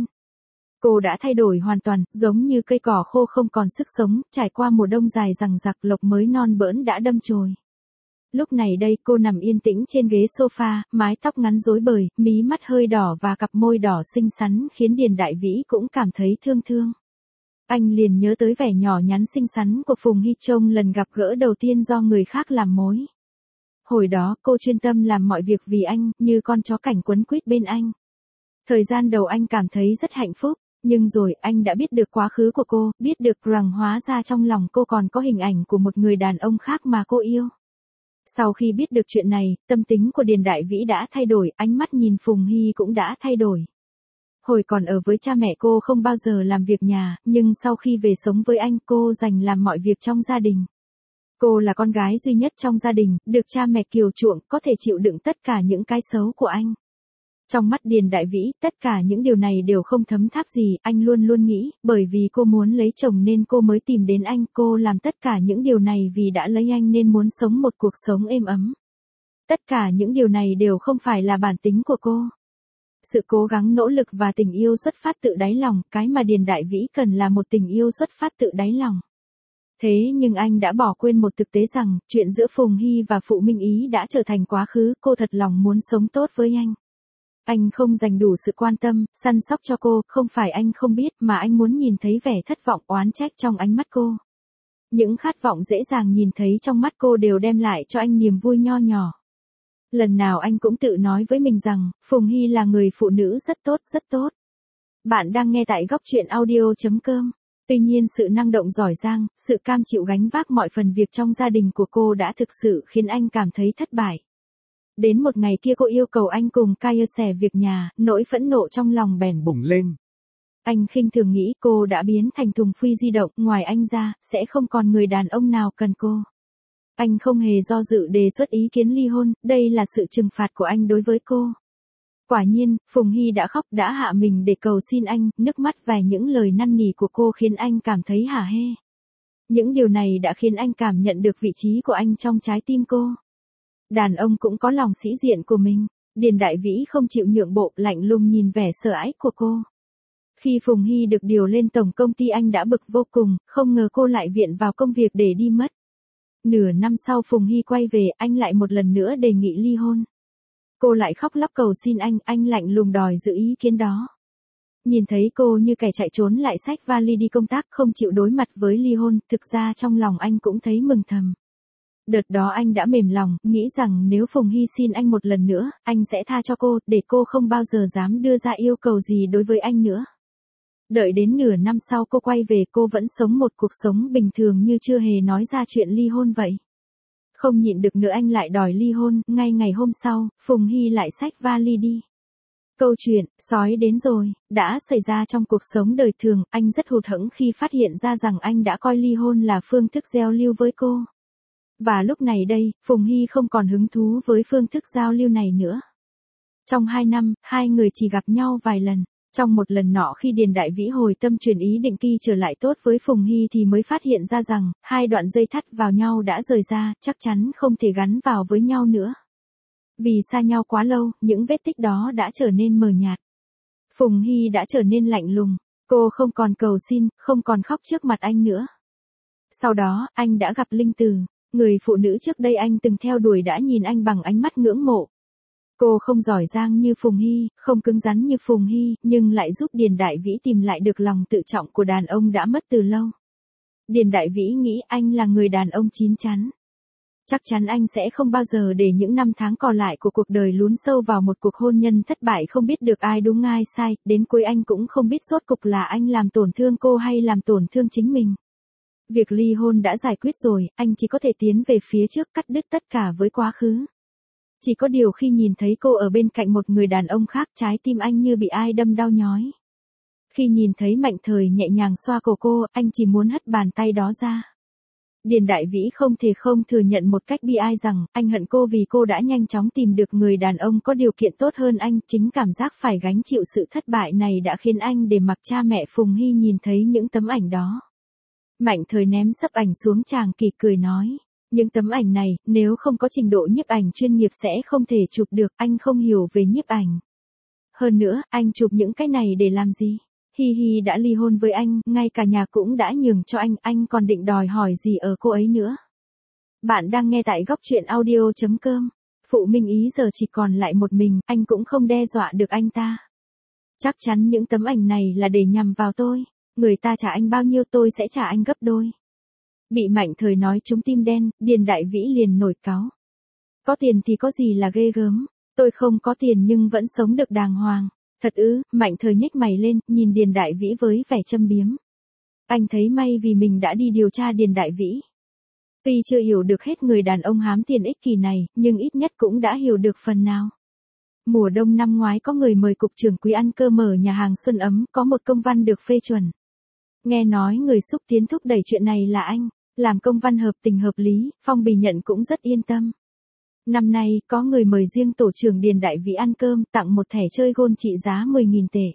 Cô đã thay đổi hoàn toàn, giống như cây cỏ khô không còn sức sống, trải qua mùa đông dài dằng dặc, lộc mới non bỡn đã đâm chồi. Lúc này đây cô nằm yên tĩnh trên ghế sofa, mái tóc ngắn rối bời, mí mắt hơi đỏ và cặp môi đỏ xinh xắn khiến Điền Đại Vĩ cũng cảm thấy thương thương. Anh liền nhớ tới vẻ nhỏ nhắn xinh xắn của Phùng Hy Trông lần gặp gỡ đầu tiên do người khác làm mối. Hồi đó cô chuyên tâm làm mọi việc vì anh, như con chó cảnh quấn quýt bên anh. Thời gian đầu anh cảm thấy rất hạnh phúc, nhưng rồi anh đã biết được quá khứ của cô, biết được rằng hóa ra trong lòng cô còn có hình ảnh của một người đàn ông khác mà cô yêu. Sau khi biết được chuyện này, tâm tính của Điền Đại Vĩ đã thay đổi, ánh mắt nhìn Phùng Hy cũng đã thay đổi. Hồi còn ở với cha mẹ cô không bao giờ làm việc nhà, nhưng sau khi về sống với anh cô dành làm mọi việc trong gia đình. Cô là con gái duy nhất trong gia đình, được cha mẹ chiều chuộng, có thể chịu đựng tất cả những cái xấu của anh. Trong mắt Điền Đại Vĩ, tất cả những điều này đều không thấm tháp gì, anh luôn luôn nghĩ, bởi vì cô muốn lấy chồng nên cô mới tìm đến anh, cô làm tất cả những điều này vì đã lấy anh nên muốn sống một cuộc sống êm ấm. Tất cả những điều này đều không phải là bản tính của cô. Sự cố gắng nỗ lực và tình yêu xuất phát tự đáy lòng, cái mà Điền Đại Vĩ cần là một tình yêu xuất phát tự đáy lòng. Thế nhưng anh đã bỏ quên một thực tế rằng, chuyện giữa Phùng Hy và Phụ Minh Ý đã trở thành quá khứ, cô thật lòng muốn sống tốt với anh. Anh không dành đủ sự quan tâm, săn sóc cho cô, không phải anh không biết mà anh muốn nhìn thấy vẻ thất vọng oán trách trong ánh mắt cô. Những khát vọng dễ dàng nhìn thấy trong mắt cô đều đem lại cho anh niềm vui nho nhỏ. Lần nào anh cũng tự nói với mình rằng, Phùng Hy là người phụ nữ rất tốt, rất tốt. Bạn đang nghe tại góc truyện audio chấm com. Tuy nhiên sự năng động giỏi giang, sự cam chịu gánh vác mọi phần việc trong gia đình của cô đã thực sự khiến anh cảm thấy thất bại. Đến một ngày kia cô yêu cầu anh cùng chia sẻ việc nhà, nỗi phẫn nộ trong lòng bèn bùng lên. Anh khinh thường nghĩ cô đã biến thành thùng phi di động, ngoài anh ra, sẽ không còn người đàn ông nào cần cô. Anh không hề do dự đề xuất ý kiến ly hôn, đây là sự trừng phạt của anh đối với cô. Quả nhiên, Phùng Hy đã khóc đã hạ mình để cầu xin anh, nước mắt và những lời năn nỉ của cô khiến anh cảm thấy hả hê. Những điều này đã khiến anh cảm nhận được vị trí của anh trong trái tim cô. Đàn ông cũng có lòng sĩ diện của mình. Điền Đại Vĩ không chịu nhượng bộ, lạnh lùng nhìn vẻ sợ hãi của cô. Khi Phùng Hy được điều lên tổng công ty anh đã bực vô cùng, không ngờ cô lại viện vào công việc để đi mất. Nửa năm sau Phùng Hy quay về, anh lại một lần nữa đề nghị ly hôn. Cô lại khóc lóc cầu xin anh, anh lạnh lùng đòi giữ ý kiến đó. Nhìn thấy cô như kẻ chạy trốn lại xách vali đi công tác, không chịu đối mặt với ly hôn, thực ra trong lòng anh cũng thấy mừng thầm. Đợt đó anh đã mềm lòng, nghĩ rằng nếu Phùng Hy xin anh một lần nữa, anh sẽ tha cho cô, để cô không bao giờ dám đưa ra yêu cầu gì đối với anh nữa. Đợi đến nửa năm sau cô quay về, cô vẫn sống một cuộc sống bình thường như chưa hề nói ra chuyện ly hôn vậy. Không nhịn được nữa anh lại đòi ly hôn, ngay ngày hôm sau, Phùng Hy lại xách vali đi. Câu chuyện, sói đến rồi, đã xảy ra trong cuộc sống đời thường, anh rất hụt hẫng khi phát hiện ra rằng anh đã coi ly hôn là phương thức giao lưu với cô. Và lúc này đây, Phùng Hy không còn hứng thú với phương thức giao lưu này nữa. Trong hai năm, hai người chỉ gặp nhau vài lần. Trong một lần nọ khi Điền Đại Vĩ hồi tâm truyền ý định Kỳ trở lại tốt với Phùng Hy thì mới phát hiện ra rằng, hai đoạn dây thắt vào nhau đã rời ra, chắc chắn không thể gắn vào với nhau nữa. Vì xa nhau quá lâu, những vết tích đó đã trở nên mờ nhạt. Phùng Hy đã trở nên lạnh lùng, cô không còn cầu xin, không còn khóc trước mặt anh nữa. Sau đó, anh đã gặp Linh Từ, người phụ nữ trước đây anh từng theo đuổi đã nhìn anh bằng ánh mắt ngưỡng mộ. Cô không giỏi giang như Phùng Hy, không cứng rắn như Phùng Hy, nhưng lại giúp Điền Đại Vĩ tìm lại được lòng tự trọng của đàn ông đã mất từ lâu. Điền Đại Vĩ nghĩ anh là người đàn ông chín chắn. Chắc chắn anh sẽ không bao giờ để những năm tháng còn lại của cuộc đời lún sâu vào một cuộc hôn nhân thất bại không biết được ai đúng ai sai, đến cuối anh cũng không biết rốt cục là anh làm tổn thương cô hay làm tổn thương chính mình. Việc ly hôn đã giải quyết rồi, anh chỉ có thể tiến về phía trước cắt đứt tất cả với quá khứ. Chỉ có điều khi nhìn thấy cô ở bên cạnh một người đàn ông khác, trái tim anh như bị ai đâm đau nhói. Khi nhìn thấy Mạnh Thời nhẹ nhàng xoa cổ cô, anh chỉ muốn hất bàn tay đó ra. Điền Đại Vĩ không thể không thừa nhận một cách bi ai rằng, anh hận cô vì cô đã nhanh chóng tìm được người đàn ông có điều kiện tốt hơn anh, chính cảm giác phải gánh chịu sự thất bại này đã khiến anh để mặc cha mẹ Phùng Hy nhìn thấy những tấm ảnh đó. Mạnh Thời ném sấp ảnh xuống chàng kỳ cười nói. Những tấm ảnh này, nếu không có trình độ nhiếp ảnh chuyên nghiệp sẽ không thể chụp được, anh không hiểu về nhiếp ảnh. Hơn nữa, anh chụp những cái này để làm gì? Hi Hi đã ly hôn với anh, ngay cả nhà cũng đã nhường cho anh, anh còn định đòi hỏi gì ở cô ấy nữa? Bạn đang nghe tại góc truyện audio chấm com. Phụ Minh Ý giờ chỉ còn lại một mình, anh cũng không đe dọa được anh ta. Chắc chắn những tấm ảnh này là để nhằm vào tôi. Người ta trả anh bao nhiêu tôi sẽ trả anh gấp đôi. Bị Mạnh Thời nói trúng tim đen, Điền Đại Vĩ liền nổi cáu. Có tiền thì có gì là ghê gớm, tôi không có tiền nhưng vẫn sống được đàng hoàng. Thật ư? Mạnh Thời nhếch mày lên, nhìn Điền Đại Vĩ với vẻ châm biếm. Anh thấy may vì mình đã đi điều tra Điền Đại Vĩ. Tuy chưa hiểu được hết người đàn ông hám tiền ích kỷ này, nhưng ít nhất cũng đã hiểu được phần nào. Mùa đông năm ngoái có người mời cục trưởng Quý ăn cơm ở nhà hàng Xuân Ấm, có một công văn được phê chuẩn. Nghe nói người xúc tiến thúc đẩy chuyện này là anh, làm công văn hợp tình hợp lý, Phong Bì nhận cũng rất yên tâm. Năm nay, có người mời riêng tổ trưởng Điền Đại Vĩ ăn cơm, tặng một thẻ chơi gôn trị giá mười nghìn tệ.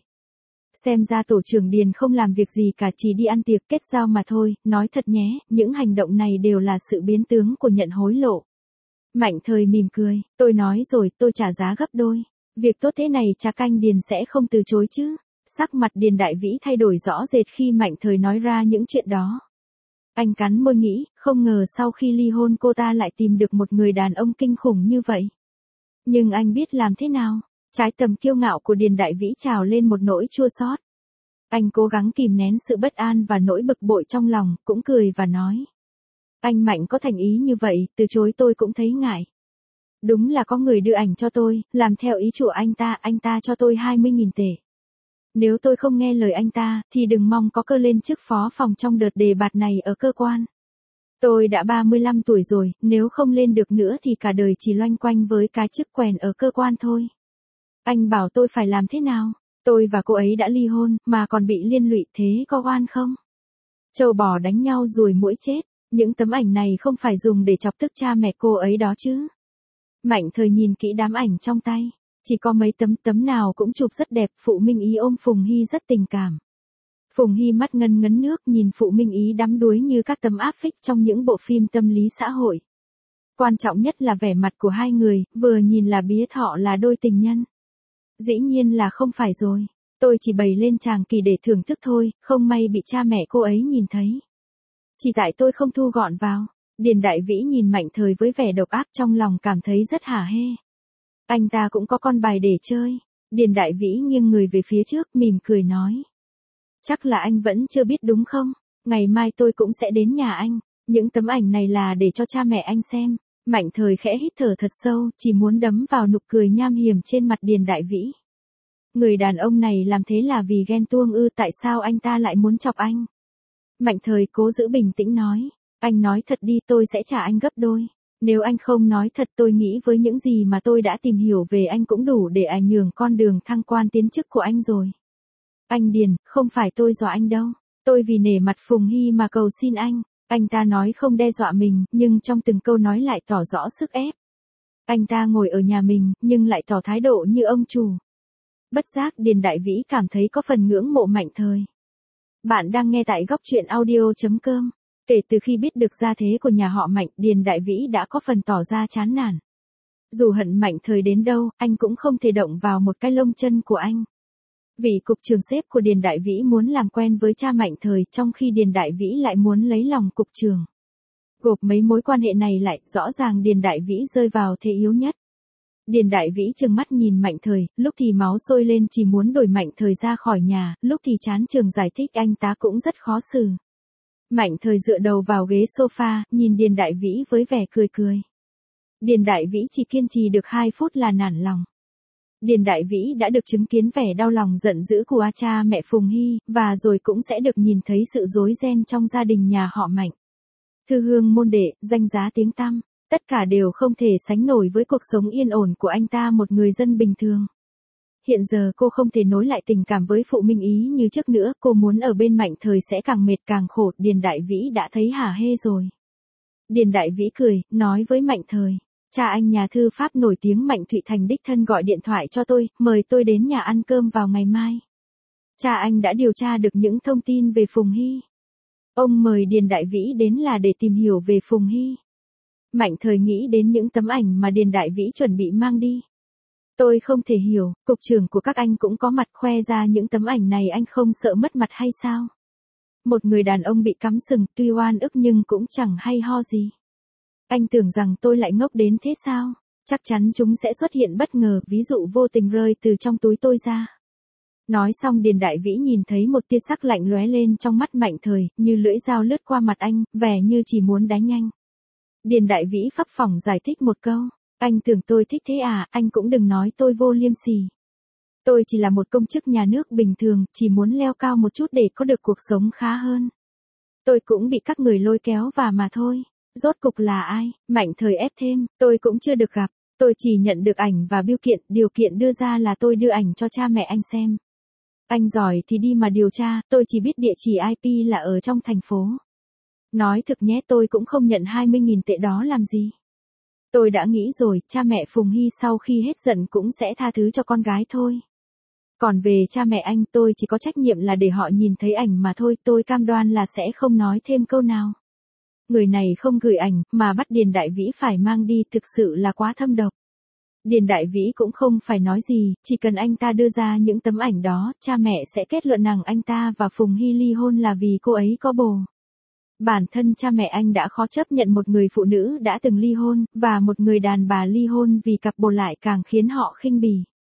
Xem ra tổ trưởng Điền không làm việc gì cả, chỉ đi ăn tiệc kết giao mà thôi, nói thật nhé, những hành động này đều là sự biến tướng của nhận hối lộ. Mạnh Thời mỉm cười, tôi nói rồi, tôi trả giá gấp đôi. Việc tốt thế này cha canh Điền sẽ không từ chối chứ. Sắc mặt Điền Đại Vĩ thay đổi rõ rệt khi Mạnh Thời nói ra những chuyện đó. Anh cắn môi nghĩ, không ngờ sau khi ly hôn cô ta lại tìm được một người đàn ông kinh khủng như vậy. Nhưng anh biết làm thế nào? Trái tầm kiêu ngạo của Điền Đại Vĩ trào lên một nỗi chua xót. Anh cố gắng kìm nén sự bất an và nỗi bực bội trong lòng, cũng cười và nói. Anh Mạnh có thành ý như vậy, từ chối tôi cũng thấy ngại. Đúng là có người đưa ảnh cho tôi, làm theo ý của anh ta, anh ta cho tôi hai mươi nghìn tệ. Nếu tôi không nghe lời anh ta, thì đừng mong có cơ lên chức phó phòng trong đợt đề bạt này ở cơ quan. Tôi đã ba mươi lăm tuổi rồi, nếu không lên được nữa thì cả đời chỉ loanh quanh với cái chức quèn ở cơ quan thôi. Anh bảo tôi phải làm thế nào? Tôi và cô ấy đã ly hôn, mà còn bị liên lụy thế có oan không? Trâu bò đánh nhau ruồi muỗi chết, những tấm ảnh này không phải dùng để chọc tức cha mẹ cô ấy đó chứ. Mạnh Thời nhìn kỹ đám ảnh trong tay, chỉ có mấy tấm tấm nào cũng chụp rất đẹp, Phụ Minh Ý ôm Phùng Hy rất tình cảm. Phùng Hy mắt ngấn ngấn nước nhìn Phụ Minh Ý đắm đuối như các tấm áp phích trong những bộ phim tâm lý xã hội. Quan trọng nhất là vẻ mặt của hai người, vừa nhìn là bía thọ là đôi tình nhân. Dĩ nhiên là không phải rồi, tôi chỉ bày lên tràng kỳ để thưởng thức thôi, không may bị cha mẹ cô ấy nhìn thấy. Chỉ tại tôi không thu gọn vào. Điền Đại Vĩ nhìn Mạnh Thời với vẻ độc ác, trong lòng cảm thấy rất hả hê. Anh ta cũng có con bài để chơi. Điền Đại Vĩ nghiêng người về phía trước, mỉm cười nói. Chắc là anh vẫn chưa biết đúng không? Ngày mai tôi cũng sẽ đến nhà anh. Những tấm ảnh này là để cho cha mẹ anh xem. Mạnh Thời khẽ hít thở thật sâu, chỉ muốn đấm vào nụ cười nham hiểm trên mặt Điền Đại Vĩ. Người đàn ông này làm thế là vì ghen tuông ư? Tại sao anh ta lại muốn chọc anh? Mạnh Thời cố giữ bình tĩnh nói. Anh nói thật đi, tôi sẽ trả anh gấp đôi. Nếu anh không nói thật, tôi nghĩ với những gì mà tôi đã tìm hiểu về anh cũng đủ để ảnh hưởng con đường thăng quan tiến chức của anh rồi. Anh Điền, không phải tôi dọa anh đâu. Tôi vì nể mặt Phùng Hy mà cầu xin anh. Anh ta nói không đe dọa mình, nhưng trong từng câu nói lại tỏ rõ sức ép. Anh ta ngồi ở nhà mình, nhưng lại tỏ thái độ như ông chủ. Bất giác Điền Đại Vĩ cảm thấy có phần ngưỡng mộ Mạnh Thời. Bạn đang nghe tại góc truyện audio chấm com. Kể từ khi biết được gia thế của nhà họ Mạnh, Điền Đại Vĩ đã có phần tỏ ra chán nản. Dù hận Mạnh Thời đến đâu, anh cũng không thể động vào một cái lông chân của anh. Vì cục trưởng sếp của Điền Đại Vĩ muốn làm quen với cha Mạnh Thời, trong khi Điền Đại Vĩ lại muốn lấy lòng cục trưởng. Gộp mấy mối quan hệ này lại, rõ ràng Điền Đại Vĩ rơi vào thế yếu nhất. Điền Đại Vĩ trừng mắt nhìn Mạnh Thời, lúc thì máu sôi lên chỉ muốn đuổi Mạnh Thời ra khỏi nhà, lúc thì chán trường giải thích anh ta cũng rất khó xử. Mạnh Thời dựa đầu vào ghế sofa, nhìn Điền Đại Vĩ với vẻ cười cười. Điền Đại Vĩ chỉ kiên trì được hai phút là nản lòng. Điền Đại Vĩ đã được chứng kiến vẻ đau lòng giận dữ của cha mẹ Phùng Hy, và rồi cũng sẽ được nhìn thấy sự rối ren trong gia đình nhà họ Mạnh. Thư hương môn đệ, danh giá tiếng tăm, tất cả đều không thể sánh nổi với cuộc sống yên ổn của anh ta, một người dân bình thường. Hiện giờ cô không thể nối lại tình cảm với Phụ Minh Ý như trước nữa, cô muốn ở bên Mạnh Thời sẽ càng mệt càng khổ. Điền Đại Vĩ đã thấy hả hê rồi. Điền Đại Vĩ cười, nói với Mạnh Thời, cha anh nhà thư pháp nổi tiếng Mạnh Thụy Thành đích thân gọi điện thoại cho tôi, mời tôi đến nhà ăn cơm vào ngày mai. Cha anh đã điều tra được những thông tin về Phùng Hy. Ông mời Điền Đại Vĩ đến là để tìm hiểu về Phùng Hy. Mạnh Thời nghĩ đến những tấm ảnh mà Điền Đại Vĩ chuẩn bị mang đi. Tôi không thể hiểu, cục trưởng của các anh cũng có mặt khoe ra những tấm ảnh này, anh không sợ mất mặt hay sao? Một người đàn ông bị cắm sừng, tuy oan ức nhưng cũng chẳng hay ho gì. Anh tưởng rằng tôi lại ngốc đến thế sao? Chắc chắn chúng sẽ xuất hiện bất ngờ, ví dụ vô tình rơi từ trong túi tôi ra. Nói xong Điền Đại Vĩ nhìn thấy một tia sắc lạnh lóe lên trong mắt Mạnh Thời, như lưỡi dao lướt qua mặt anh, vẻ như chỉ muốn đánh anh. Điền Đại Vĩ phấp phỏng giải thích một câu. Anh tưởng tôi thích thế à, anh cũng đừng nói tôi vô liêm sỉ. Tôi chỉ là một công chức nhà nước bình thường, chỉ muốn leo cao một chút để có được cuộc sống khá hơn. Tôi cũng bị các người lôi kéo vào mà thôi. Rốt cục là ai? Mạnh Thời ép thêm, tôi cũng chưa được gặp. Tôi chỉ nhận được ảnh và biêu kiện, điều kiện đưa ra là tôi đưa ảnh cho cha mẹ anh xem. Anh giỏi thì đi mà điều tra, tôi chỉ biết địa chỉ i pê là ở trong thành phố. Nói thực nhé, tôi cũng không nhận hai mươi nghìn tệ đó làm gì. Tôi đã nghĩ rồi, cha mẹ Phùng Hy sau khi hết giận cũng sẽ tha thứ cho con gái thôi. Còn về cha mẹ anh, tôi chỉ có trách nhiệm là để họ nhìn thấy ảnh mà thôi, tôi cam đoan là sẽ không nói thêm câu nào. Người này không gửi ảnh, mà bắt Điền Đại Vĩ phải mang đi, thực sự là quá thâm độc. Điền Đại Vĩ cũng không phải nói gì, chỉ cần anh ta đưa ra những tấm ảnh đó, cha mẹ sẽ kết luận rằng anh ta và Phùng Hy ly hôn là vì cô ấy có bồ. Bản thân cha mẹ anh đã khó chấp nhận một người phụ nữ đã từng ly hôn, và một người đàn bà ly hôn vì cặp bồ lại càng khiến họ khinh bỉ.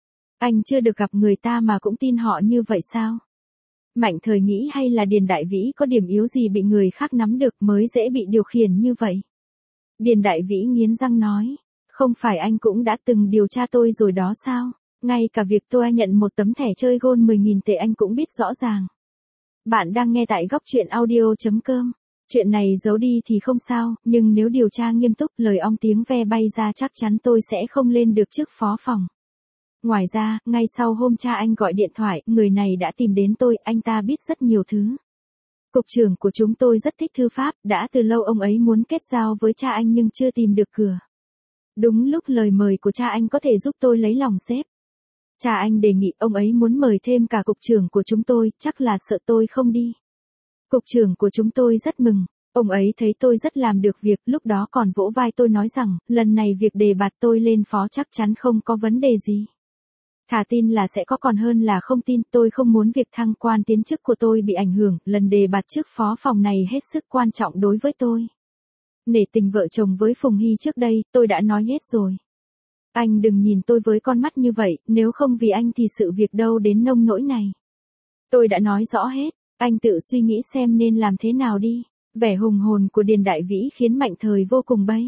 Anh chưa được gặp người ta mà cũng tin họ như vậy sao? Mạnh Thời nghĩ hay là Điền Đại Vĩ có điểm yếu gì bị người khác nắm được mới dễ bị điều khiển như vậy? Điền Đại Vĩ nghiến răng nói, không phải anh cũng đã từng điều tra tôi rồi đó sao? Ngay cả việc tôi nhận một tấm thẻ chơi gôn mười nghìn tệ anh cũng biết rõ ràng. Bạn đang nghe tại góc truyện audio chấm com. Chuyện này giấu đi thì không sao, nhưng nếu điều tra nghiêm túc lời ong tiếng ve bay ra chắc chắn tôi sẽ không lên được chức phó phòng. Ngoài ra, ngay sau hôm cha anh gọi điện thoại, người này đã tìm đến tôi, anh ta biết rất nhiều thứ. Cục trưởng của chúng tôi rất thích thư pháp, đã từ lâu ông ấy muốn kết giao với cha anh nhưng chưa tìm được cửa. Đúng lúc lời mời của cha anh có thể giúp tôi lấy lòng sếp. Cha anh đề nghị ông ấy muốn mời thêm cả cục trưởng của chúng tôi, chắc là sợ tôi không đi. Cục trưởng của chúng tôi rất mừng, ông ấy thấy tôi rất làm được việc, lúc đó còn vỗ vai tôi nói rằng, lần này việc đề bạt tôi lên phó chắc chắn không có vấn đề gì. Thà tin là sẽ có còn hơn là không tin, tôi không muốn việc thăng quan tiến chức của tôi bị ảnh hưởng, lần đề bạt chức phó phòng này hết sức quan trọng đối với tôi. Nể tình vợ chồng với Phùng Hy trước đây, tôi đã nói hết rồi. Anh đừng nhìn tôi với con mắt như vậy, nếu không vì anh thì sự việc đâu đến nông nỗi này. Tôi đã nói rõ hết, anh tự suy nghĩ xem nên làm thế nào đi. Vẻ hùng hồn của Điền Đại Vĩ khiến Mạnh Thời vô cùng bay.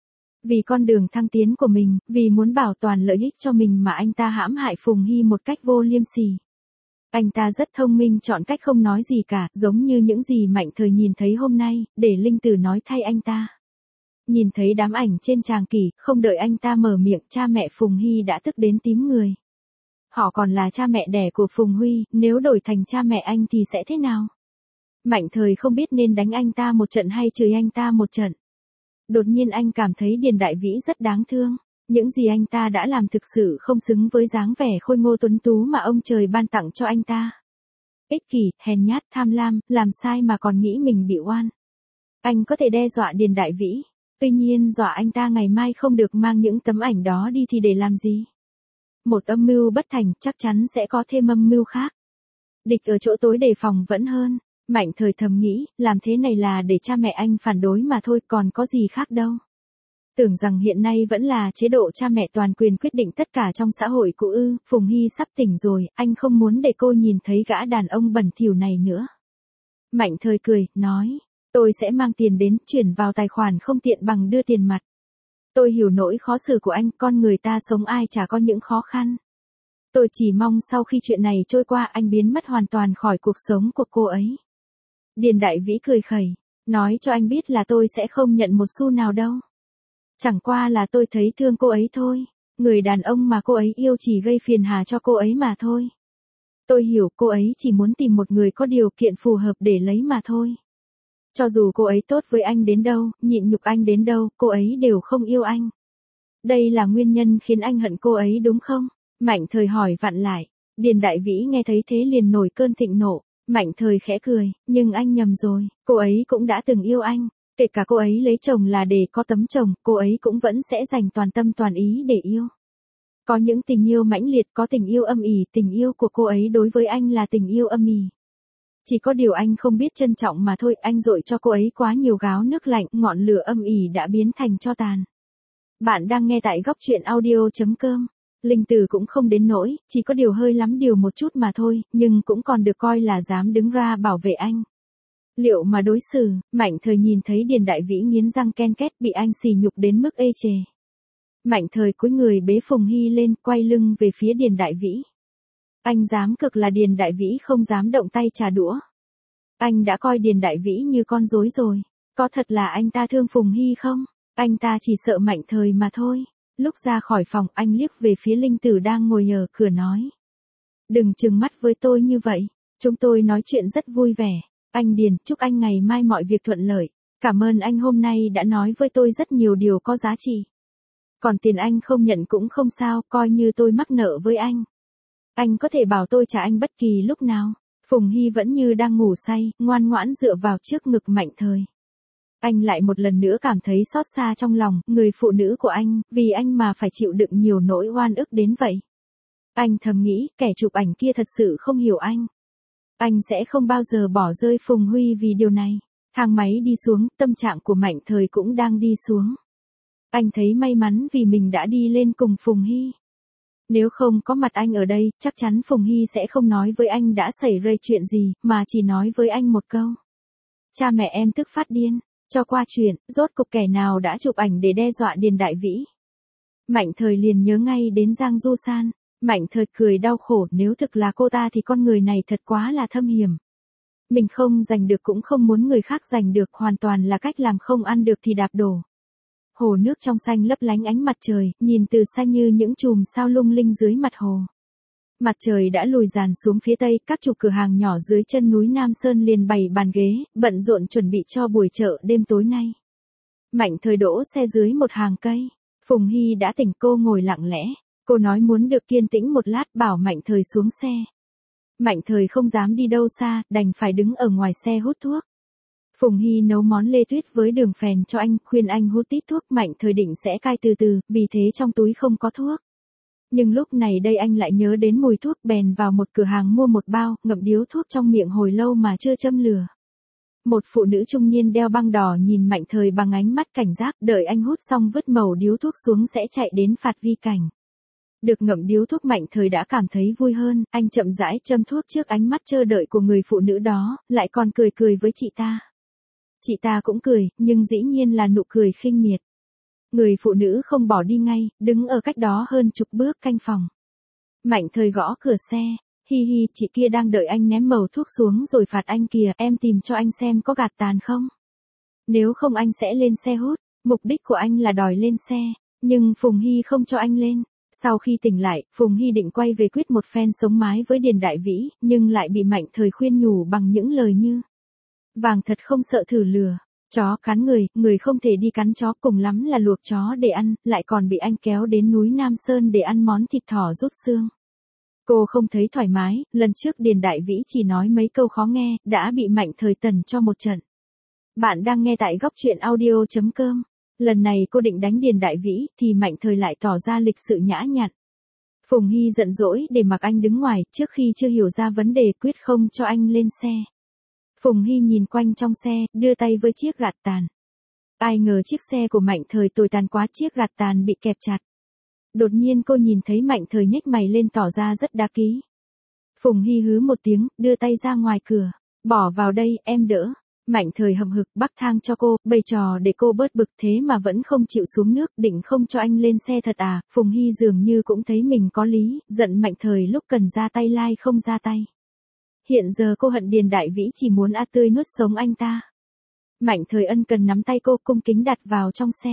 Vì con đường thăng tiến của mình, vì muốn bảo toàn lợi ích cho mình mà anh ta hãm hại Phùng Hy một cách vô liêm sỉ. Anh ta rất thông minh chọn cách không nói gì cả, giống như những gì Mạnh Thời nhìn thấy hôm nay, để Linh Tử nói thay anh ta. Nhìn thấy đám ảnh trên tràng kỷ, không đợi anh ta mở miệng, cha mẹ Phùng Hy đã tức đến tím người. Họ còn là cha mẹ đẻ của Phùng Huy, nếu đổi thành cha mẹ anh thì sẽ thế nào? Mạnh Thời không biết nên đánh anh ta một trận hay chửi anh ta một trận. Đột nhiên anh cảm thấy Điền Đại Vĩ rất đáng thương. Những gì anh ta đã làm thực sự không xứng với dáng vẻ khôi ngô tuấn tú mà ông trời ban tặng cho anh ta. Ích kỷ, hèn nhát, tham lam, làm sai mà còn nghĩ mình bị oan. Anh có thể đe dọa Điền Đại Vĩ. Tuy nhiên dọa anh ta ngày mai không được mang những tấm ảnh đó đi thì để làm gì? Một âm mưu bất thành, chắc chắn sẽ có thêm âm mưu khác. Địch ở chỗ tối đề phòng vẫn hơn. Mạnh Thời thầm nghĩ, làm thế này là để cha mẹ anh phản đối mà thôi, còn có gì khác đâu. Tưởng rằng hiện nay vẫn là chế độ cha mẹ toàn quyền quyết định tất cả trong xã hội cũ ư, Phùng Hy sắp tỉnh rồi, anh không muốn để cô nhìn thấy gã đàn ông bẩn thỉu này nữa. Mạnh Thời cười, nói, tôi sẽ mang tiền đến, chuyển vào tài khoản không tiện bằng đưa tiền mặt. Tôi hiểu nỗi khó xử của anh, con người ta sống ai chả có những khó khăn. Tôi chỉ mong sau khi chuyện này trôi qua anh biến mất hoàn toàn khỏi cuộc sống của cô ấy. Điền Đại Vĩ cười khẩy, nói cho anh biết là tôi sẽ không nhận một xu nào đâu. Chẳng qua là tôi thấy thương cô ấy thôi, người đàn ông mà cô ấy yêu chỉ gây phiền hà cho cô ấy mà thôi. Tôi hiểu cô ấy chỉ muốn tìm một người có điều kiện phù hợp để lấy mà thôi. Cho dù cô ấy tốt với anh đến đâu, nhịn nhục anh đến đâu, cô ấy đều không yêu anh. Đây là nguyên nhân khiến anh hận cô ấy đúng không? Mạnh Thời hỏi vặn lại. Điền Đại Vĩ nghe thấy thế liền nổi cơn thịnh nộ. Mạnh Thời khẽ cười, nhưng anh nhầm rồi, cô ấy cũng đã từng yêu anh. Kể cả cô ấy lấy chồng là để có tấm chồng, cô ấy cũng vẫn sẽ dành toàn tâm toàn ý để yêu. Có những tình yêu mãnh liệt, có tình yêu âm ỉ, tình yêu của cô ấy đối với anh là tình yêu âm ỉ. Chỉ có điều anh không biết trân trọng mà thôi, anh dội cho cô ấy quá nhiều gáo nước lạnh, ngọn lửa âm ỉ đã biến thành tro tàn. Bạn đang nghe tại góc truyện audio chấm com. Linh Tử cũng không đến nỗi, chỉ có điều hơi lắm điều một chút mà thôi, nhưng cũng còn được coi là dám đứng ra bảo vệ anh. Liệu mà đối xử, Mạnh Thời nhìn thấy Điền Đại Vĩ nghiến răng ken két bị anh sỉ nhục đến mức ê chề. Mạnh Thời cúi người bế Phùng Hy lên, quay lưng về phía Điền Đại Vĩ. Anh dám cực là Điền Đại Vĩ không dám động tay trà đũa. Anh đã coi Điền Đại Vĩ như con rối rồi. Có thật là anh ta thương Phùng Hy không? Anh ta chỉ sợ Mạnh Thời mà thôi. Lúc ra khỏi phòng anh liếc về phía Linh Tử đang ngồi ở cửa nói. Đừng trừng mắt với tôi như vậy. Chúng tôi nói chuyện rất vui vẻ. Anh Điền, chúc anh ngày mai mọi việc thuận lợi. Cảm ơn anh hôm nay đã nói với tôi rất nhiều điều có giá trị. Còn tiền anh không nhận cũng không sao, coi như tôi mắc nợ với anh. Anh có thể bảo tôi trả anh bất kỳ lúc nào. Phùng Hy vẫn như đang ngủ say, ngoan ngoãn dựa vào trước ngực Mạnh Thời. Anh lại một lần nữa cảm thấy xót xa trong lòng, người phụ nữ của anh, vì anh mà phải chịu đựng nhiều nỗi oan ức đến vậy. Anh thầm nghĩ, kẻ chụp ảnh kia thật sự không hiểu anh. Anh sẽ không bao giờ bỏ rơi Phùng Huy vì điều này. Thang máy đi xuống, tâm trạng của Mạnh Thời cũng đang đi xuống. Anh thấy may mắn vì mình đã đi lên cùng Phùng Hy. Nếu không có mặt anh ở đây, chắc chắn Phùng Hy sẽ không nói với anh đã xảy ra chuyện gì, mà chỉ nói với anh một câu. Cha mẹ em tức phát điên, cho qua chuyện, rốt cục kẻ nào đã chụp ảnh để đe dọa Điền Đại Vĩ. Mạnh Thời liền nhớ ngay đến Giang Du San. Mạnh Thời cười đau khổ, nếu thực là cô ta thì con người này thật quá là thâm hiểm. Mình không giành được cũng không muốn người khác giành được, hoàn toàn là cách làm không ăn được thì đạp đổ. Hồ nước trong xanh lấp lánh ánh mặt trời, nhìn từ xa như những chùm sao lung linh dưới mặt hồ. Mặt trời đã lùi dàn xuống phía tây, các chủ cửa hàng nhỏ dưới chân núi Nam Sơn liền bày bàn ghế, bận rộn chuẩn bị cho buổi chợ đêm tối nay. Mạnh Thời đỗ xe dưới một hàng cây. Phùng Hy đã tỉnh, cô ngồi lặng lẽ. Cô nói muốn được kiên tĩnh một lát, bảo Mạnh Thời xuống xe. Mạnh Thời không dám đi đâu xa, đành phải đứng ở ngoài xe hút thuốc. Phùng Hy nấu món lê tuyết với đường phèn cho anh, khuyên anh hút tít thuốc. Mạnh Thời định sẽ cai từ từ, vì thế trong túi không có thuốc. Nhưng lúc này đây anh lại nhớ đến mùi thuốc, bèn vào một cửa hàng mua một bao, ngậm điếu thuốc trong miệng hồi lâu mà chưa châm lửa. Một phụ nữ trung niên đeo băng đỏ nhìn Mạnh Thời bằng ánh mắt cảnh giác, đợi anh hút xong vứt mẩu điếu thuốc xuống sẽ chạy đến phạt vi cảnh. Được ngậm điếu thuốc, Mạnh Thời đã cảm thấy vui hơn, anh chậm rãi châm thuốc trước ánh mắt chờ đợi của người phụ nữ đó, lại còn cười cười với chị ta. Chị ta cũng cười, nhưng dĩ nhiên là nụ cười khinh miệt. Người phụ nữ không bỏ đi ngay, đứng ở cách đó hơn chục bước canh phòng. Mạnh Thời gõ cửa xe. Hi hi, chị kia đang đợi anh ném mẩu thuốc xuống rồi phạt anh kìa, em tìm cho anh xem có gạt tàn không. Nếu không anh sẽ lên xe hút. Mục đích của anh là đòi lên xe, nhưng Phùng Hy không cho anh lên. Sau khi tỉnh lại, Phùng Hy định quay về quyết một phen sống mái với Điền Đại Vĩ, nhưng lại bị Mạnh Thời khuyên nhủ bằng những lời như: vàng thật không sợ thử lừa, chó cắn người, người không thể đi cắn chó, cùng lắm là luộc chó để ăn, lại còn bị anh kéo đến núi Nam Sơn để ăn món thịt thỏ rút xương. Cô không thấy thoải mái, lần trước Điền Đại Vĩ chỉ nói mấy câu khó nghe, đã bị Mạnh Thời tần cho một trận. Bạn đang nghe tại góc truyện audio chấm com. Lần này cô định đánh Điền Đại Vĩ, thì Mạnh Thời lại tỏ ra lịch sự nhã nhặn. Phùng Hy giận dỗi để mặc anh đứng ngoài, trước khi chưa hiểu ra vấn đề quyết không cho anh lên xe. Phùng Hy nhìn quanh trong xe, đưa tay với chiếc gạt tàn. Ai ngờ chiếc xe của Mạnh Thời tồi tàn quá, chiếc gạt tàn bị kẹp chặt. Đột nhiên cô nhìn thấy Mạnh Thời nhếch mày lên tỏ ra rất đa ký. Phùng Hy hứ một tiếng, đưa tay ra ngoài cửa. Bỏ vào đây, em đỡ. Mạnh Thời hậm hực bắc thang cho cô, bày trò để cô bớt bực, thế mà vẫn không chịu xuống nước, định không cho anh lên xe thật à. Phùng Hy dường như cũng thấy mình có lý, giận Mạnh Thời lúc cần ra tay lai không ra tay. Hiện giờ cô hận Điền Đại Vĩ chỉ muốn a tươi nuốt sống anh ta. Mạnh Thời ân cần nắm tay cô, cung kính đặt vào trong xe.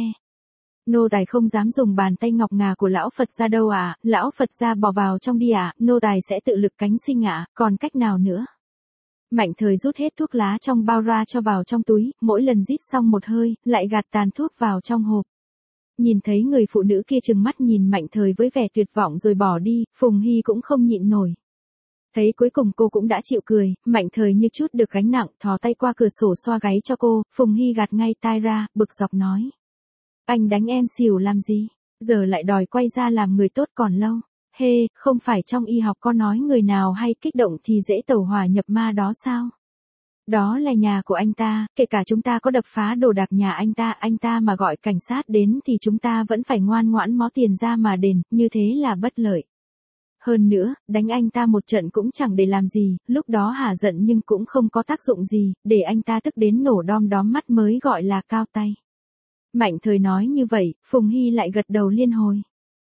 Nô tài không dám dùng bàn tay ngọc ngà của lão Phật gia đâu à, lão Phật gia bỏ vào trong đi à, nô tài sẽ tự lực cánh sinh ạ, à, còn cách nào nữa. Mạnh Thời rút hết thuốc lá trong bao ra cho vào trong túi, mỗi lần rít xong một hơi, lại gạt tàn thuốc vào trong hộp. Nhìn thấy người phụ nữ kia trừng mắt nhìn Mạnh Thời với vẻ tuyệt vọng rồi bỏ đi, Phùng Hy cũng không nhịn nổi. Thấy cuối cùng cô cũng đã chịu cười, Mạnh Thời như chút được gánh nặng, thò tay qua cửa sổ xoa gáy cho cô, Phùng Hy gạt ngay tai ra, bực dọc nói. Anh đánh em xỉu làm gì, giờ lại đòi quay ra làm người tốt còn lâu. Hê, hey, không phải trong y học có nói người nào hay kích động thì dễ tẩu hỏa nhập ma đó sao? Đó là nhà của anh ta, kể cả chúng ta có đập phá đồ đạc nhà anh ta, anh ta mà gọi cảnh sát đến thì chúng ta vẫn phải ngoan ngoãn mó tiền ra mà đền, như thế là bất lợi. Hơn nữa, đánh anh ta một trận cũng chẳng để làm gì, lúc đó hả giận nhưng cũng không có tác dụng gì, để anh ta tức đến nổ đom đóm mắt mới gọi là cao tay. Mạnh Thời nói như vậy, Phùng Hy lại gật đầu liên hồi.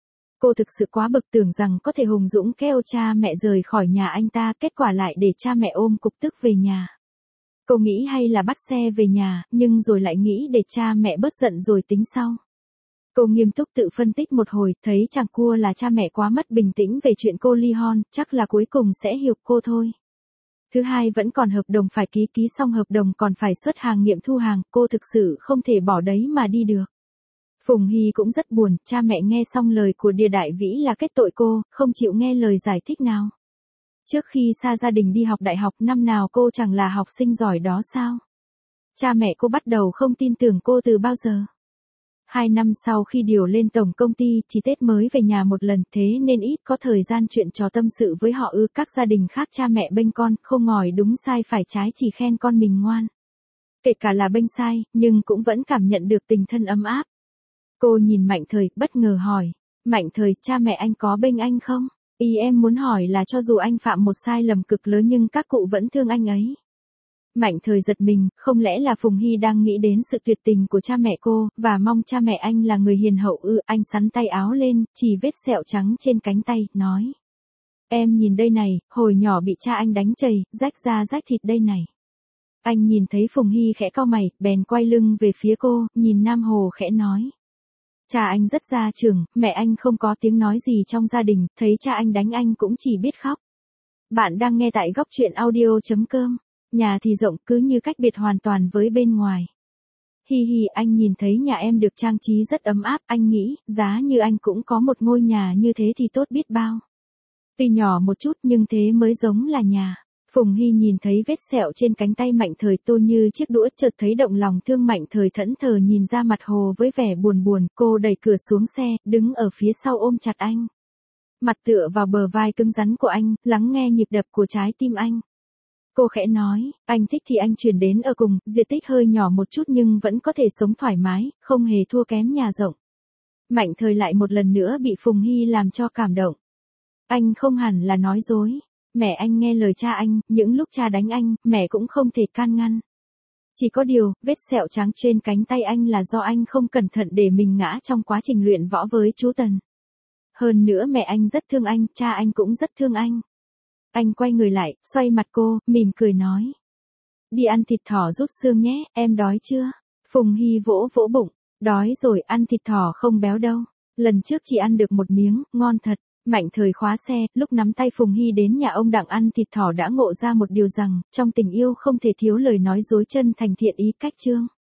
Cô thực sự quá bực, tưởng rằng có thể hùng dũng kêu cha mẹ rời khỏi nhà anh ta, kết quả lại để cha mẹ ôm cục tức về nhà. Cô nghĩ hay là bắt xe về nhà, nhưng rồi lại nghĩ để cha mẹ bớt giận rồi tính sau. Cô nghiêm túc tự phân tích một hồi, thấy chẳng cua là cha mẹ quá mất bình tĩnh về chuyện cô ly hôn, chắc là cuối cùng sẽ hiểu cô thôi. Thứ hai vẫn còn hợp đồng phải ký, ký xong hợp đồng còn phải xuất hàng nghiệm thu hàng, cô thực sự không thể bỏ đấy mà đi được. Phùng Hy cũng rất buồn, cha mẹ nghe xong lời của Điền Đại Vĩ là kết tội cô, không chịu nghe lời giải thích nào. Trước khi xa gia đình đi học đại học, năm nào cô chẳng là học sinh giỏi đó sao? Cha mẹ cô bắt đầu không tin tưởng cô từ bao giờ? Hai năm sau khi điều lên tổng công ty, chỉ Tết mới về nhà một lần, thế nên ít có thời gian chuyện trò tâm sự với họ ư. Các gia đình khác cha mẹ bênh con, không ngòi đúng sai phải trái, chỉ khen con mình ngoan. Kể cả là bênh sai, nhưng cũng vẫn cảm nhận được tình thân ấm áp. Cô nhìn Mạnh Thời, bất ngờ hỏi. Mạnh Thời, cha mẹ anh có bênh anh không? Ý em muốn hỏi là cho dù anh phạm một sai lầm cực lớn nhưng các cụ vẫn thương anh ấy. Mạnh Thời giật mình, không lẽ là Phùng Hy đang nghĩ đến sự tuyệt tình của cha mẹ cô, và mong cha mẹ anh là người hiền hậu ư. Anh xắn tay áo lên, chỉ vết sẹo trắng trên cánh tay, nói. Em nhìn đây này, hồi nhỏ bị cha anh đánh chày, rách da rách thịt đây này. Anh nhìn thấy Phùng Hy khẽ cau mày, bèn quay lưng về phía cô, nhìn Nam Hồ khẽ nói. Cha anh rất gia trưởng, mẹ anh không có tiếng nói gì trong gia đình, thấy cha anh đánh anh cũng chỉ biết khóc. Bạn đang nghe tại góc truyện audio.com. Nhà thì rộng cứ như cách biệt hoàn toàn với bên ngoài. Hi hi, anh nhìn thấy nhà em được trang trí rất ấm áp, anh nghĩ, giá như anh cũng có một ngôi nhà như thế thì tốt biết bao. Tuy nhỏ một chút nhưng thế mới giống là nhà. Phùng Hy nhìn thấy vết sẹo trên cánh tay Mạnh Thời tô như chiếc đũa, chợt thấy động lòng thương. Mạnh Thời thẫn thờ nhìn ra mặt Hồ với vẻ buồn buồn, cô đẩy cửa xuống xe, đứng ở phía sau ôm chặt anh. Mặt tựa vào bờ vai cứng rắn của anh, lắng nghe nhịp đập của trái tim anh. Cô khẽ nói, anh thích thì anh chuyển đến ở cùng, diện tích hơi nhỏ một chút nhưng vẫn có thể sống thoải mái, không hề thua kém nhà rộng. Mạnh Thời lại một lần nữa bị Phùng Hy làm cho cảm động. Anh không hẳn là nói dối. Mẹ anh nghe lời cha anh, những lúc cha đánh anh, mẹ cũng không thể can ngăn. Chỉ có điều, vết sẹo trắng trên cánh tay anh là do anh không cẩn thận để mình ngã trong quá trình luyện võ với chú Tần. Hơn nữa mẹ anh rất thương anh, cha anh cũng rất thương anh. Anh quay người lại, xoay mặt cô, mỉm cười nói. Đi ăn thịt thỏ rút xương nhé, em đói chưa? Phùng Hy vỗ vỗ bụng, đói rồi, ăn thịt thỏ không béo đâu. Lần trước chỉ ăn được một miếng, ngon thật. Mạnh Thời khóa xe, lúc nắm tay Phùng Hy đến nhà ông Đặng ăn thịt thỏ đã ngộ ra một điều rằng, trong tình yêu không thể thiếu lời nói dối chân thành thiện ý cách chương.